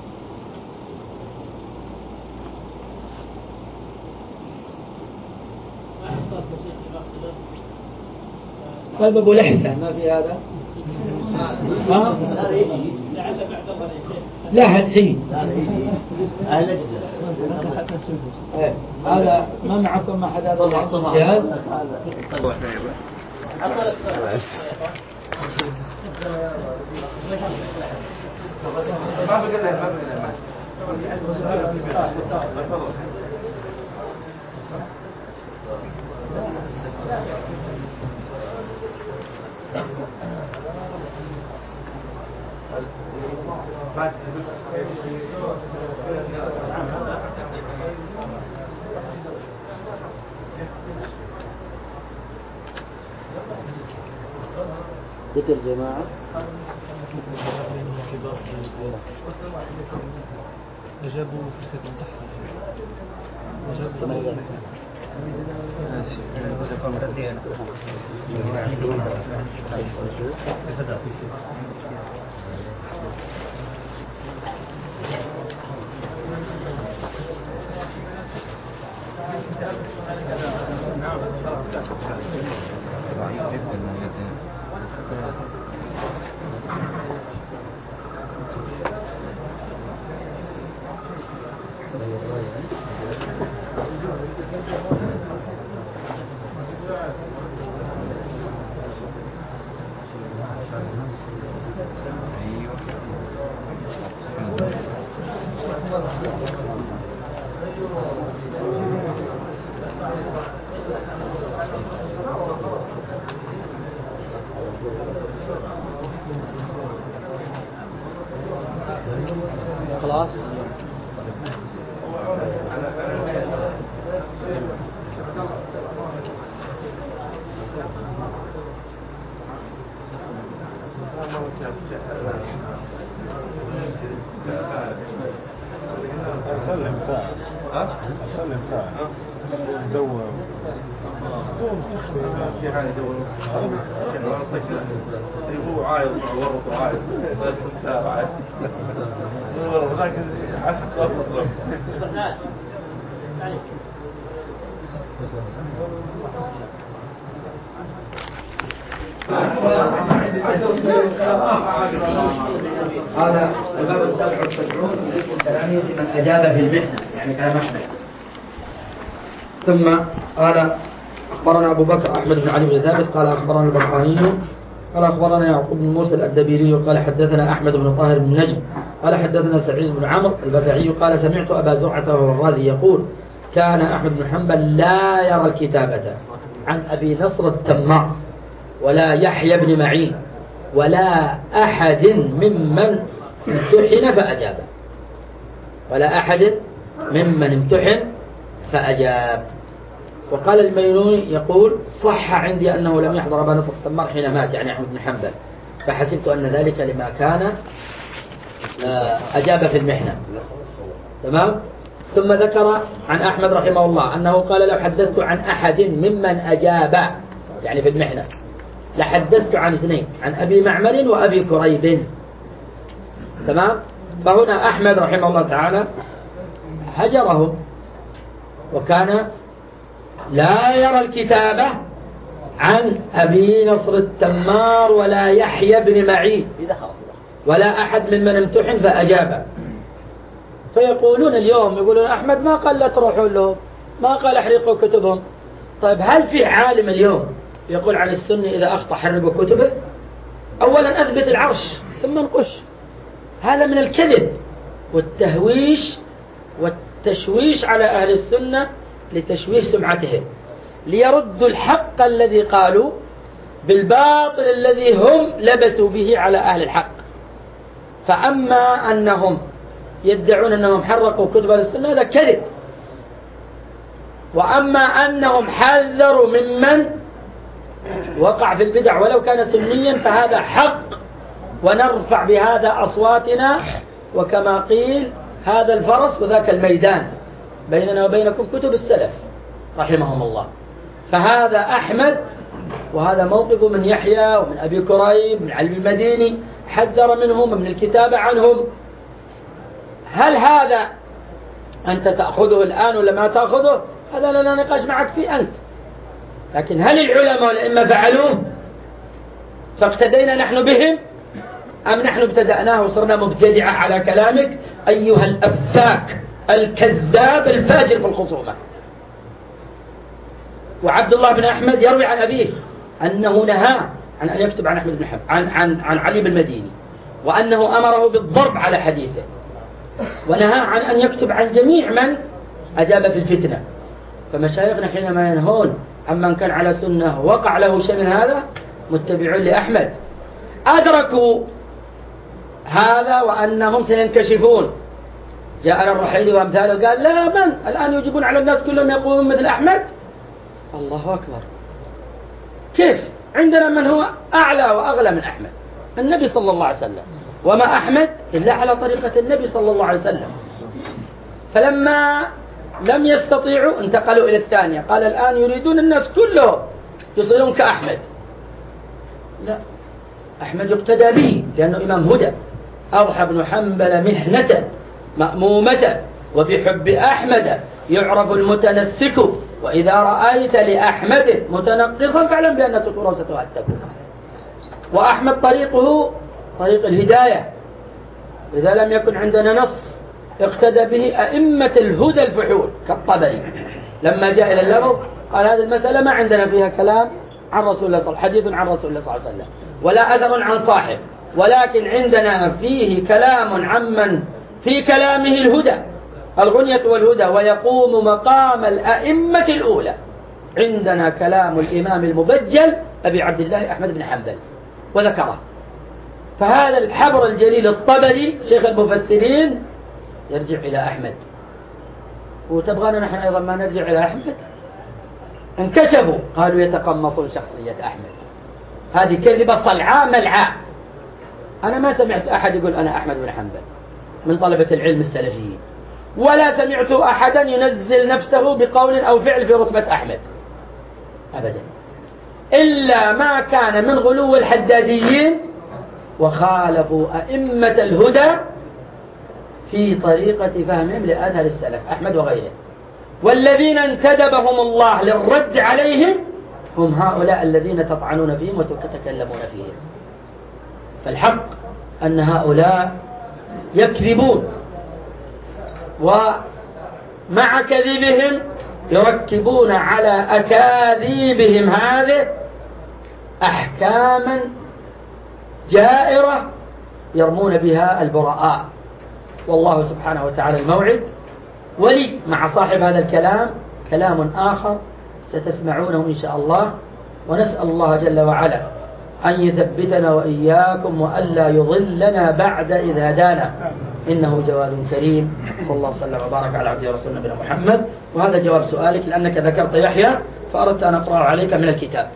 طيب أبو لحسة ما في هذا؟ ها؟ لا الحين هذا ما معكم ما حد هذا الجهاز؟ ذكر جماعة أجابوا فرصة من تحت أجابوا خلاص أسلم ساعة أسلم ساعة زوج في حال هو عايض مع ورط وعايض بس ساعة عايض لكن حسب صفت هذا الباب السابع والسبعون من كلامه من أجاب في المحنة يعني كلام أحمد. ثم قال أخبرنا أبو بكر أحمد بن علي بن ثابت قال أخبرنا البرقاني قال أخبرنا يعقوب بن موسى الأردبيلي قال حدثنا أحمد بن طاهر بن نجم قال حدثنا سعيد بن عمرو البزعي قال سمعت أبا زرعة وهو الرازي يقول كان أحمد بن حنبل لا يرى الكتابة عن أبي نصر التمار ولا يحيى بن معين ولا أحد ممن امتحن فأجاب ولا أحد ممن امتحن فأجاب. وقال المينوني يقول صح عندي أنه لم يحضر أبا نصر التمار حين مات يعني أحمد بن حنبل فحسبت أن ذلك لما كان أجاب في المحنة. تمام. ثم ذكر عن أحمد رحمه الله أنه قال لو حدثت عن أحد ممن أجاب يعني في المحنة لحدثت عن اثنين عن أبي معمر وأبي كريب. تمام. فهنا أحمد رحمه الله تعالى هجرهم وكان لا يرى الكتابة عن أبي نصر التمار ولا يحيى بن معين ولا أحد ممن امتحن فأجاب. فيقولون اليوم يقولون أحمد ما قال لا تروحوا لهم ما قال احرقوا كتبهم. طيب هل في عالم اليوم يقول عن السنة إذا أخطأ حرقوا كتبه؟ أولا أثبت العرش ثم انقش. هذا من الكذب والتهويش والتشويش على أهل السنة لتشويه سمعتهم ليردوا الحق الذي قالوا بالباطل الذي هم لبسوا به على أهل الحق. فأما أنهم يدعون أنهم حرقوا كتب السنة هذا كذب. وأما أنهم حذروا ممن وقع في البدع ولو كان سنيا فهذا حق ونرفع بهذا أصواتنا. وكما قيل هذا الفرس وذاك الميدان بيننا وبينكم كتب السلف رحمهم الله. فهذا أحمد وهذا موقف من يحيى ومن أبي كريب من علي المديني حذر منهم ومن الكتابة عنهم. هل هذا أنت تأخذه الآن ولا ما تأخذه؟ هذا لنا نقاش معك فيه أنت. لكن هل العلماء والأئمة فعلوه فاقتدينا نحن بهم أم نحن ابتدأناه وصرنا مبتدعة على كلامك أيها الأفاك الكذاب الفاجر في الخصومة؟ وعبد الله بن أحمد يروي عن أبيه أنه نهى عن أن يكتب عن أحمد بن حنبل عن, عن, عن علي بن المديني وأنه أمره بالضرب على حديثه ونهى عن أن يكتب عن جميع من أجاب في الفتنة. فمشايخنا حينما ينهون عمن كان على سنة وقع له شيء من هذا متبعون لأحمد أدركوا هذا وأنهم سينكشفون. جاء الرحيل وأمثاله قال لا من الآن يجبون على الناس كلهم يقولون مثل أحمد. الله أكبر. كيف عندنا من هو أعلى وأغلى من أحمد؟ النبي صلى الله عليه وسلم وما أحمد إلا على طريقة النبي صلى الله عليه وسلم. فلما لم يستطيعوا انتقلوا إلى الثانية قال الآن يريدون الناس كلهم يصيرون كأحمد. لا أحمد يقتدى به لأنه إمام هدى. أضحى بن حنبل محنة مأمومة وبحب أحمد يعرف المتنسك وإذا رأيت لأحمد متنقصا فاعلم بأن سطوره ستهتك. وأحمد طريقه طريق الهداية. إذا لم يكن عندنا نص اقتدى به أئمة الهدى الفحول كالطبري لما جاء إلى اللغو قال هذه المسألة ما عندنا فيها كلام عن رسول الله صلى الله عليه وسلم حديث عن رسول الله صلى الله عليه وسلم ولا أثر عن صاحب ولكن عندنا فيه كلام عمن في كلامه الهدى الغنية والهدى ويقوم مقام الأئمة الأولى. عندنا كلام الإمام المبجل أبي عبد الله أحمد بن حنبل وذكره. فهذا الحبر الجليل الطبري شيخ المفسرين يرجع إلى أحمد، وتبغانا نحن أيضا ما نرجع إلى أحمد؟ انكشفوا قالوا يتقمصون شخصية أحمد. هذه كذبة صلعاء ملعاء. أنا ما سمعت أحد يقول أنا أحمد بن حنبل من طلبة العلم السلفيين، ولا سمعت أحدا ينزل نفسه بقول أو فعل في رتبة أحمد أبدا، إلا ما كان من غلو الحداديين وخالفوا أئمة الهدى في طريقة فهمهم لأثر السلف أحمد وغيره. والذين انتدبهم الله للرد عليهم هم هؤلاء الذين تطعنون فيهم وتتكلمون فيهم. فالحق أن هؤلاء يكذبون، ومع كذبهم يركبون على أكاذيبهم هذه أحكاما جائرة يرمون بها البراء. والله سبحانه وتعالى الموعد. ولي مع صاحب هذا الكلام كلام آخر ستسمعونه إن شاء الله، ونسأل الله جل وعلا أن يثبتنا وإياكم وألا يضلنا بعد إذ هدانا، إنه جواد كريم. صلى الله وسلم وبارك على عبده ورسولنا نبينا محمد. وهذا جواب سؤالك، لأنك ذكرت يحيى فأردت أن أقرأ عليك من الكتاب،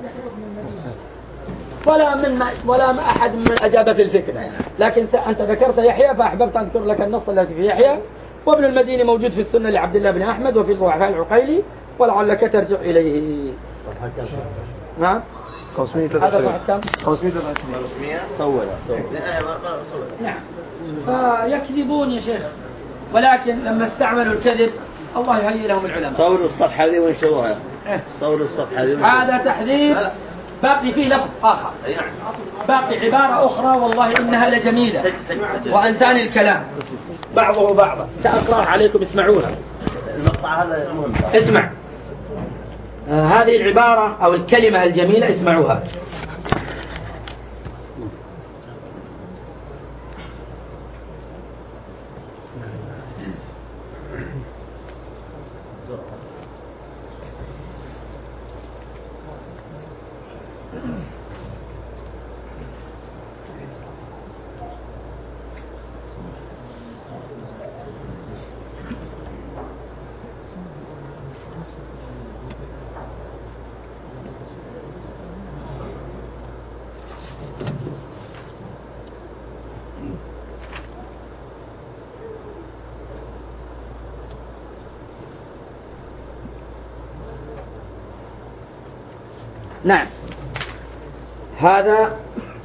ولا من ولا من أحد من أجاب في الفكرة، لكن أنت ذكرت يحيى فأحببت أن أذكر لك النص الذي في يحيى. وابن المديني موجود في السنة لعبد الله بن أحمد وفي الضعفاء العقيلي، ولعلك ترجع إليه. نعم. هذا صح كم؟ خمسمائة صور نعم. فيكذبون يا شيخ، ولكن لما استعملوا الكذب الله يهيئ لهم العلماء. صوروا الصفحة هذه وانشروها. صوروا الصفحة هذه. هذا تحذير. باقي فيه لفظ آخر، باقي عبارة أخرى والله إنها لجميلة وأنتاني الكلام بعضه بعضا، سأقرأ عليكم اسمعوها. المقطع هذا مهم. اسمع آه هذه العبارة أو الكلمة الجميلة، اسمعوها. نعم، هذا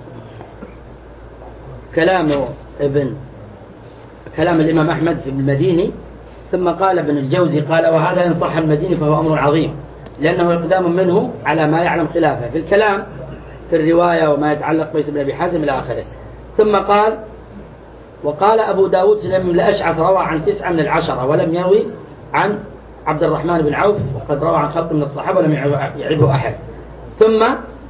كلام ابن كلام الإمام أحمد في المديني. ثم قال ابن الجوزي قال وهذا إن صح المديني فهو أمر عظيم، لأنه إقدام منه على ما يعلم خلافه في الكلام في الرواية وما يتعلق بقيس بن أبي حازم إلى آخره. ثم قال وقال أبو داود سليم الأشعث روى عن تسعة من العشرة ولم يروي عن عبد الرحمن بن عوف، وقد روى عن خلق من الصحابة ولم يعبه أحد. ثم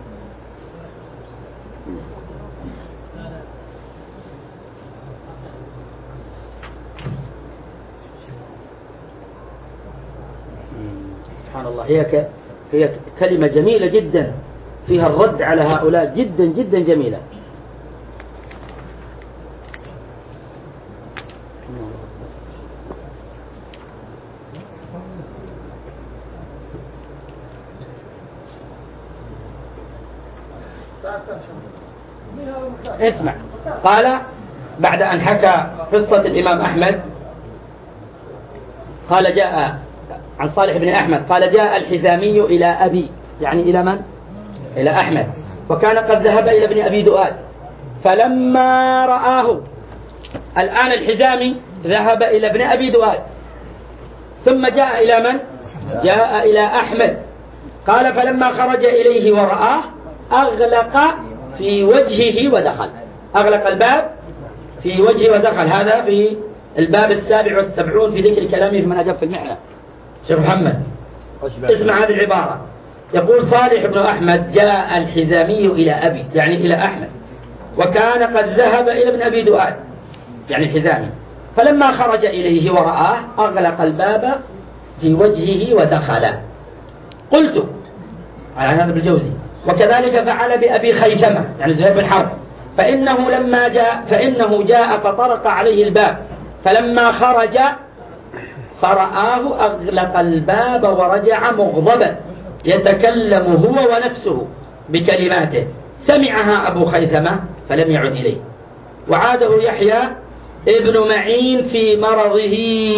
سبحان الله، هي ك... هي كلمة جميلة جدا فيها الرد على هؤلاء، جدا جدا جميلة. اسمع، قال بعد أن حكى قصة الإمام أحمد قال جاء عن صالح بن أحمد قال جاء الحزامي إلى أبي، يعني إلى من؟ إلى أحمد، وكان قد ذهب إلى ابن أبي دؤاد فلما رآه. الآن الحزامي ذهب إلى ابن أبي دؤاد ثم جاء إلى من؟ جاء إلى أحمد. قال فلما خرج إليه ورآه أغلق في وجهه ودخل. أغلق الباب في وجهه ودخل. هذا في الباب السابع والسبعون في ذكر كلامه في منهج في المعنى. شيخ محمد اسمع هذه العبارة، يقول صالح بن أحمد جاء الحزامي إلى أبي، يعني إلى أحمد، وكان قد ذهب إلى ابن أبي دؤاد يعني الحزامي، فلما خرج إليه ورآه أغلق الباب في وجهه ودخل. قلت على هذا بالجوزي وكذلك فعل بأبي خيثمة يعني زهير بن حرب، فإنه لما جاء فإنه جاء فطرق عليه الباب، فلما خرج فرآه أغلق الباب ورجع مغضبا يتكلم هو ونفسه بكلماته، سمعها أبو خيثمة فلم يعد إليه. وعاده يحيى ابن معين في مرضه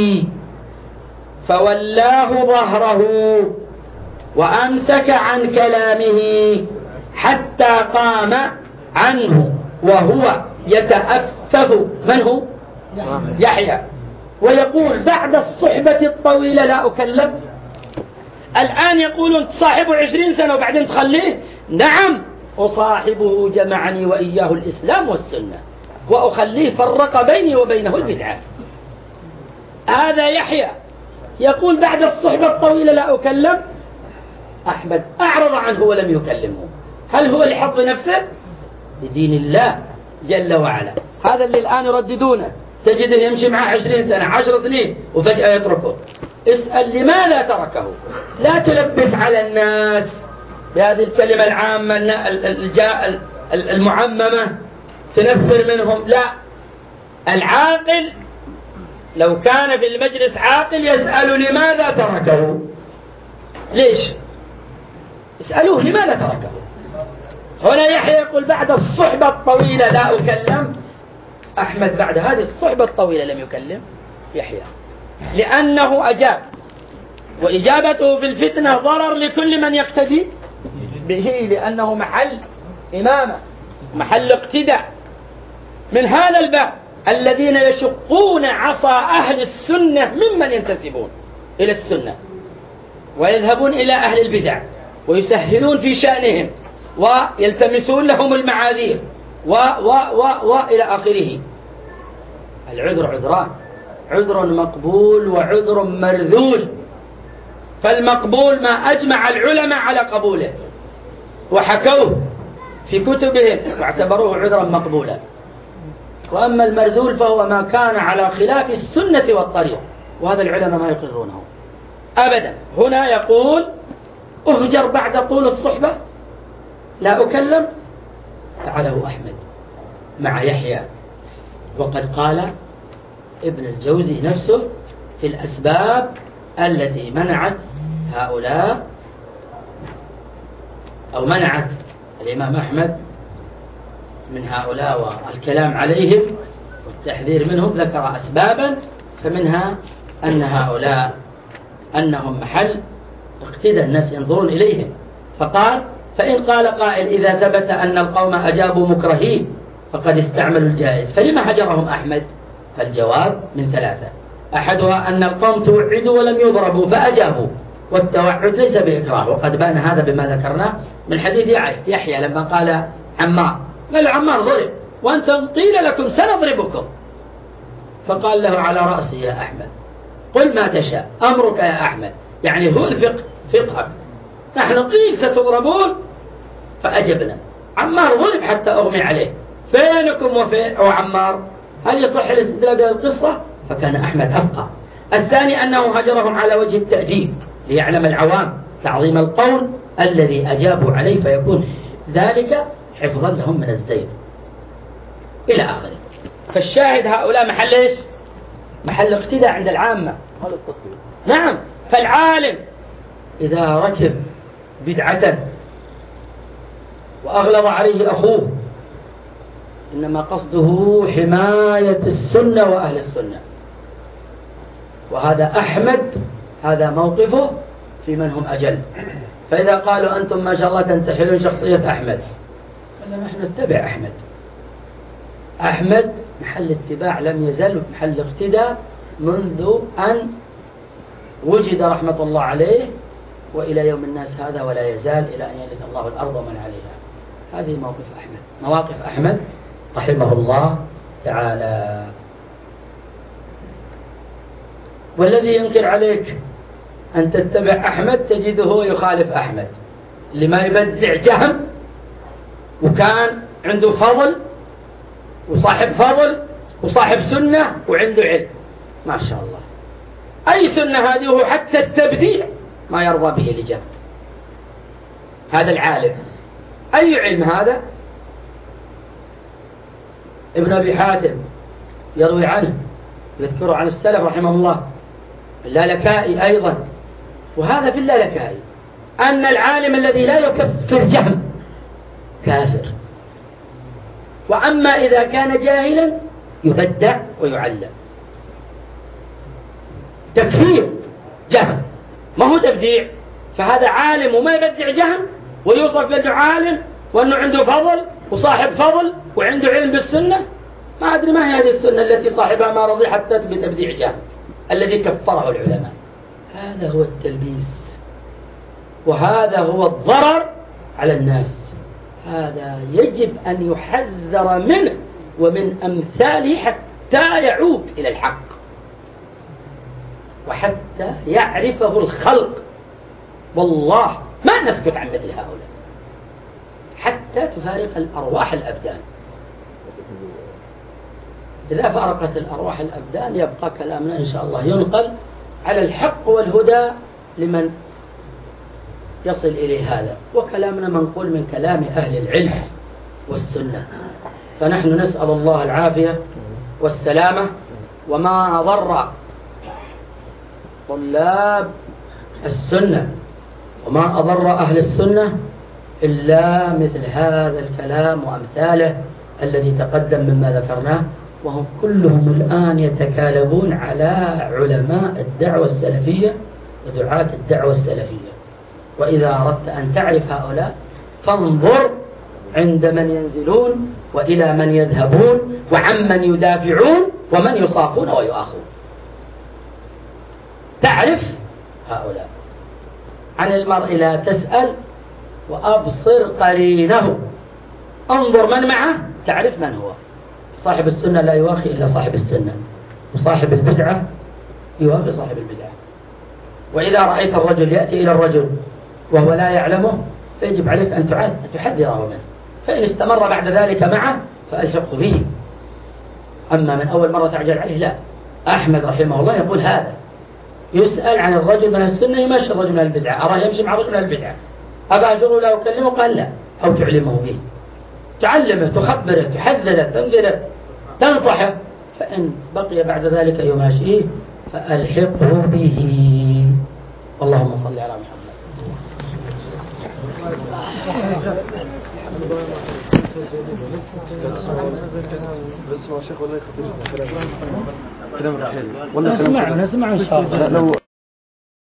فولاه ظهره وأمسك عن كلامه حتى قام عنه وهو يتأفف. من هو؟ يحيى. ويقول بعد الصحبة الطويلة لا أكلم. الآن يقولون تصاحبه عشرين سنة وبعدين تخليه. نعم أصاحبه جمعني وإياه الإسلام والسنة، وأخليه فرق بيني وبينه البدعة. هذا يحيى يقول بعد الصحبة الطويلة لا أكلم. أحمد أعرض عنه ولم يكلمه. هل هو لحظ نفسه؟ لدين الله جل وعلا. هذا اللي الآن يرددونه، تجده يمشي معه عشرين سنة عشر سنين وفجأة يتركه. اسأل لماذا تركه. لا تلبس على الناس بهذه الكلمة العامة المعممة تنفر منهم. لا، العاقل لو كان في المجلس عاقل يسأل لماذا تركه. ليش؟ اسألوه لماذا تركه. هنا يحيى يقول بعد الصحبة الطويلة لا أكلم. أحمد بعد هذه الصحبة الطويلة لم يكلم يحيى لأنه أجاب، وإجابته في الفتنة ضرر لكل من يقتدي به، لأنه محل إمامة محل اقتداء. من هذا الباب الذين يشقون عصا أهل السنة ممن ينتسبون إلى السنة ويذهبون إلى أهل البدع ويسهلون في شأنهم ويلتمسون لهم المعاذير و و و وإلى آخره. العذر عذران، عذر مقبول وعذر مرذول. فالمقبول ما أجمع العلماء على قبوله وحكوه في كتبهم واعتبروه عذرا مقبولا. وأما المرذول فهو ما كان على خلاف السنة والطريق، وهذا العلماء ما يقرونه أبدا. هنا يقول أهجر بعد طول الصحبة لا أكلم. فعله أحمد مع يحيى. وقد قال ابن الجوزي نفسه في الأسباب التي منعت هؤلاء أو منعت الإمام أحمد من هؤلاء والكلام عليهم والتحذير منهم، ذكر أسبابا فمنها أن هؤلاء أنهم محل اقتدى الناس ينظرون إليهم. فقال فإن قال قائل إذا ثبت أن القوم أجابوا مكرهين فقد استعملوا الجائز فلما هجرهم أحمد؟ فالجواب من ثلاثة. أحدها أن القوم توعدوا ولم يضربوا فأجابوا، والتوعد ليس بإكراه، وقد بان هذا بما ذكرناه من حديث يحيى لما قال عمار، قال عمار ضرب وأنتم قيل لكم سنضربكم، فقال له على رأسي يا أحمد قل ما تشاء أمرك يا أحمد، يعني هو الفقه فقهك، نحن قيل ستضربون فأجبنا. عمار ضرب حتى أغمي عليه، فينكم وفين وعمار؟ هل يصح الاستدلال بهذه القصة؟ فكان أحمد أبقى. الثاني أنه هجرهم على وجه التأديب ليعلم العوام تعظيم القول الذي أجابوا عليه، فيكون ذلك حفظا لهم من الزيغ إلى آخره. فالشاهد هؤلاء محل إيش؟ محل اقتداء عند العامة. نعم، فالعالم إذا ركب بدعة وأغلظ عليه أخوه إنما قصده حماية السنة وأهل السنة، وهذا أحمد هذا موقفه في من هم أجل. فإذا قالوا أنتم ما شاء الله تنتحلون شخصية أحمد، فنحن نتبع أحمد. أحمد محل اتباع لم يزل محل اقتداء منذ أن وجد رحمة الله عليه وإلى يوم الناس هذا، ولا يزال إلى أن يرث الله الأرض ومن عليها. هذه موقف أحمد، مواقف أحمد رحمه الله تعالى. والذي ينكر عليك أن تتبع أحمد تجده يخالف أحمد، لما يبدع جهم وكان عنده فضل وصاحب فضل وصاحب سنة وعنده علم ما شاء الله. أي سنة هذه؟ هو حتى التبديع ما يرضى به لجهم. هذا العالم أي علم هذا؟ ابن أبي حاتم يروي عنه، يذكر عن السلف رحمه الله، اللالكائي أيضا، وهذا في اللالكائي أن العالم الذي لا يكفر جهم كافر، وأما إذا كان جاهلا يبدع ويعلم. تكفير جهم ما هو تبديع، فهذا عالم وما يبدع جهم ويوصف بأنه عالم وأنه عنده فضل وصاحب فضل وعنده علم بالسنة. ما أدري ما هي هذه السنة التي صاحبها ما رضي حتى بتبديع جهم الذي كفره العلماء. هذا هو التلبيس، وهذا هو الضرر على الناس. هذا يجب أن يحذر منه ومن أمثاله حتى يعود إلى الحق وحتى يعرفه الخلق. والله ما نسكت عن مثل هؤلاء حتى تفارق الأرواح الأبدان. إذا فارقت الأرواح الأبدان يبقى كلامنا إن شاء الله ينقل على الحق والهدى لمن يصل إليه هذا، وكلامنا منقول من كلام أهل العلم والسنة. فنحن نسأل الله العافية والسلامة، وما ضر طلاب السنة وما أضر أهل السنة إلا مثل هذا الكلام وأمثاله الذي تقدم مما ذكرناه، وهم كلهم الآن يتكالبون على علماء الدعوة السلفية ودعاة الدعوة السلفية. وإذا أردت أن تعرف هؤلاء فانظر عند من ينزلون وإلى من يذهبون وعمن يدافعون ومن يصافون ويؤاخون، تعرف هؤلاء. عن المرء لا تسأل وأبصر قرينه، انظر من معه تعرف من هو. صاحب السنة لا يواخي إلا صاحب السنة، وصاحب البدعة يواخي صاحب البدعة. وإذا رأيت الرجل يأتي إلى الرجل وهو لا يعلمه فيجب عليك أن تحذره منه، فإن استمر بعد ذلك معه فألحقه به. أما من أول مرة تعجل عليه لا. أحمد رحمه الله يقول هذا يسأل عن الرجل من السنة يمشي الرجل من البدعة، أراه يمشي مع الرجل من البدعة، أبا أجره لا أكلمه؟ قال لا. أو تعلمه به، تعلمه، تخبره، تحذره، تنذره، تنصحه، فإن بقي بعد ذلك يماشيه فألحقه به. اللهم صل على محمد. نسمع نسمع إن شاء الله.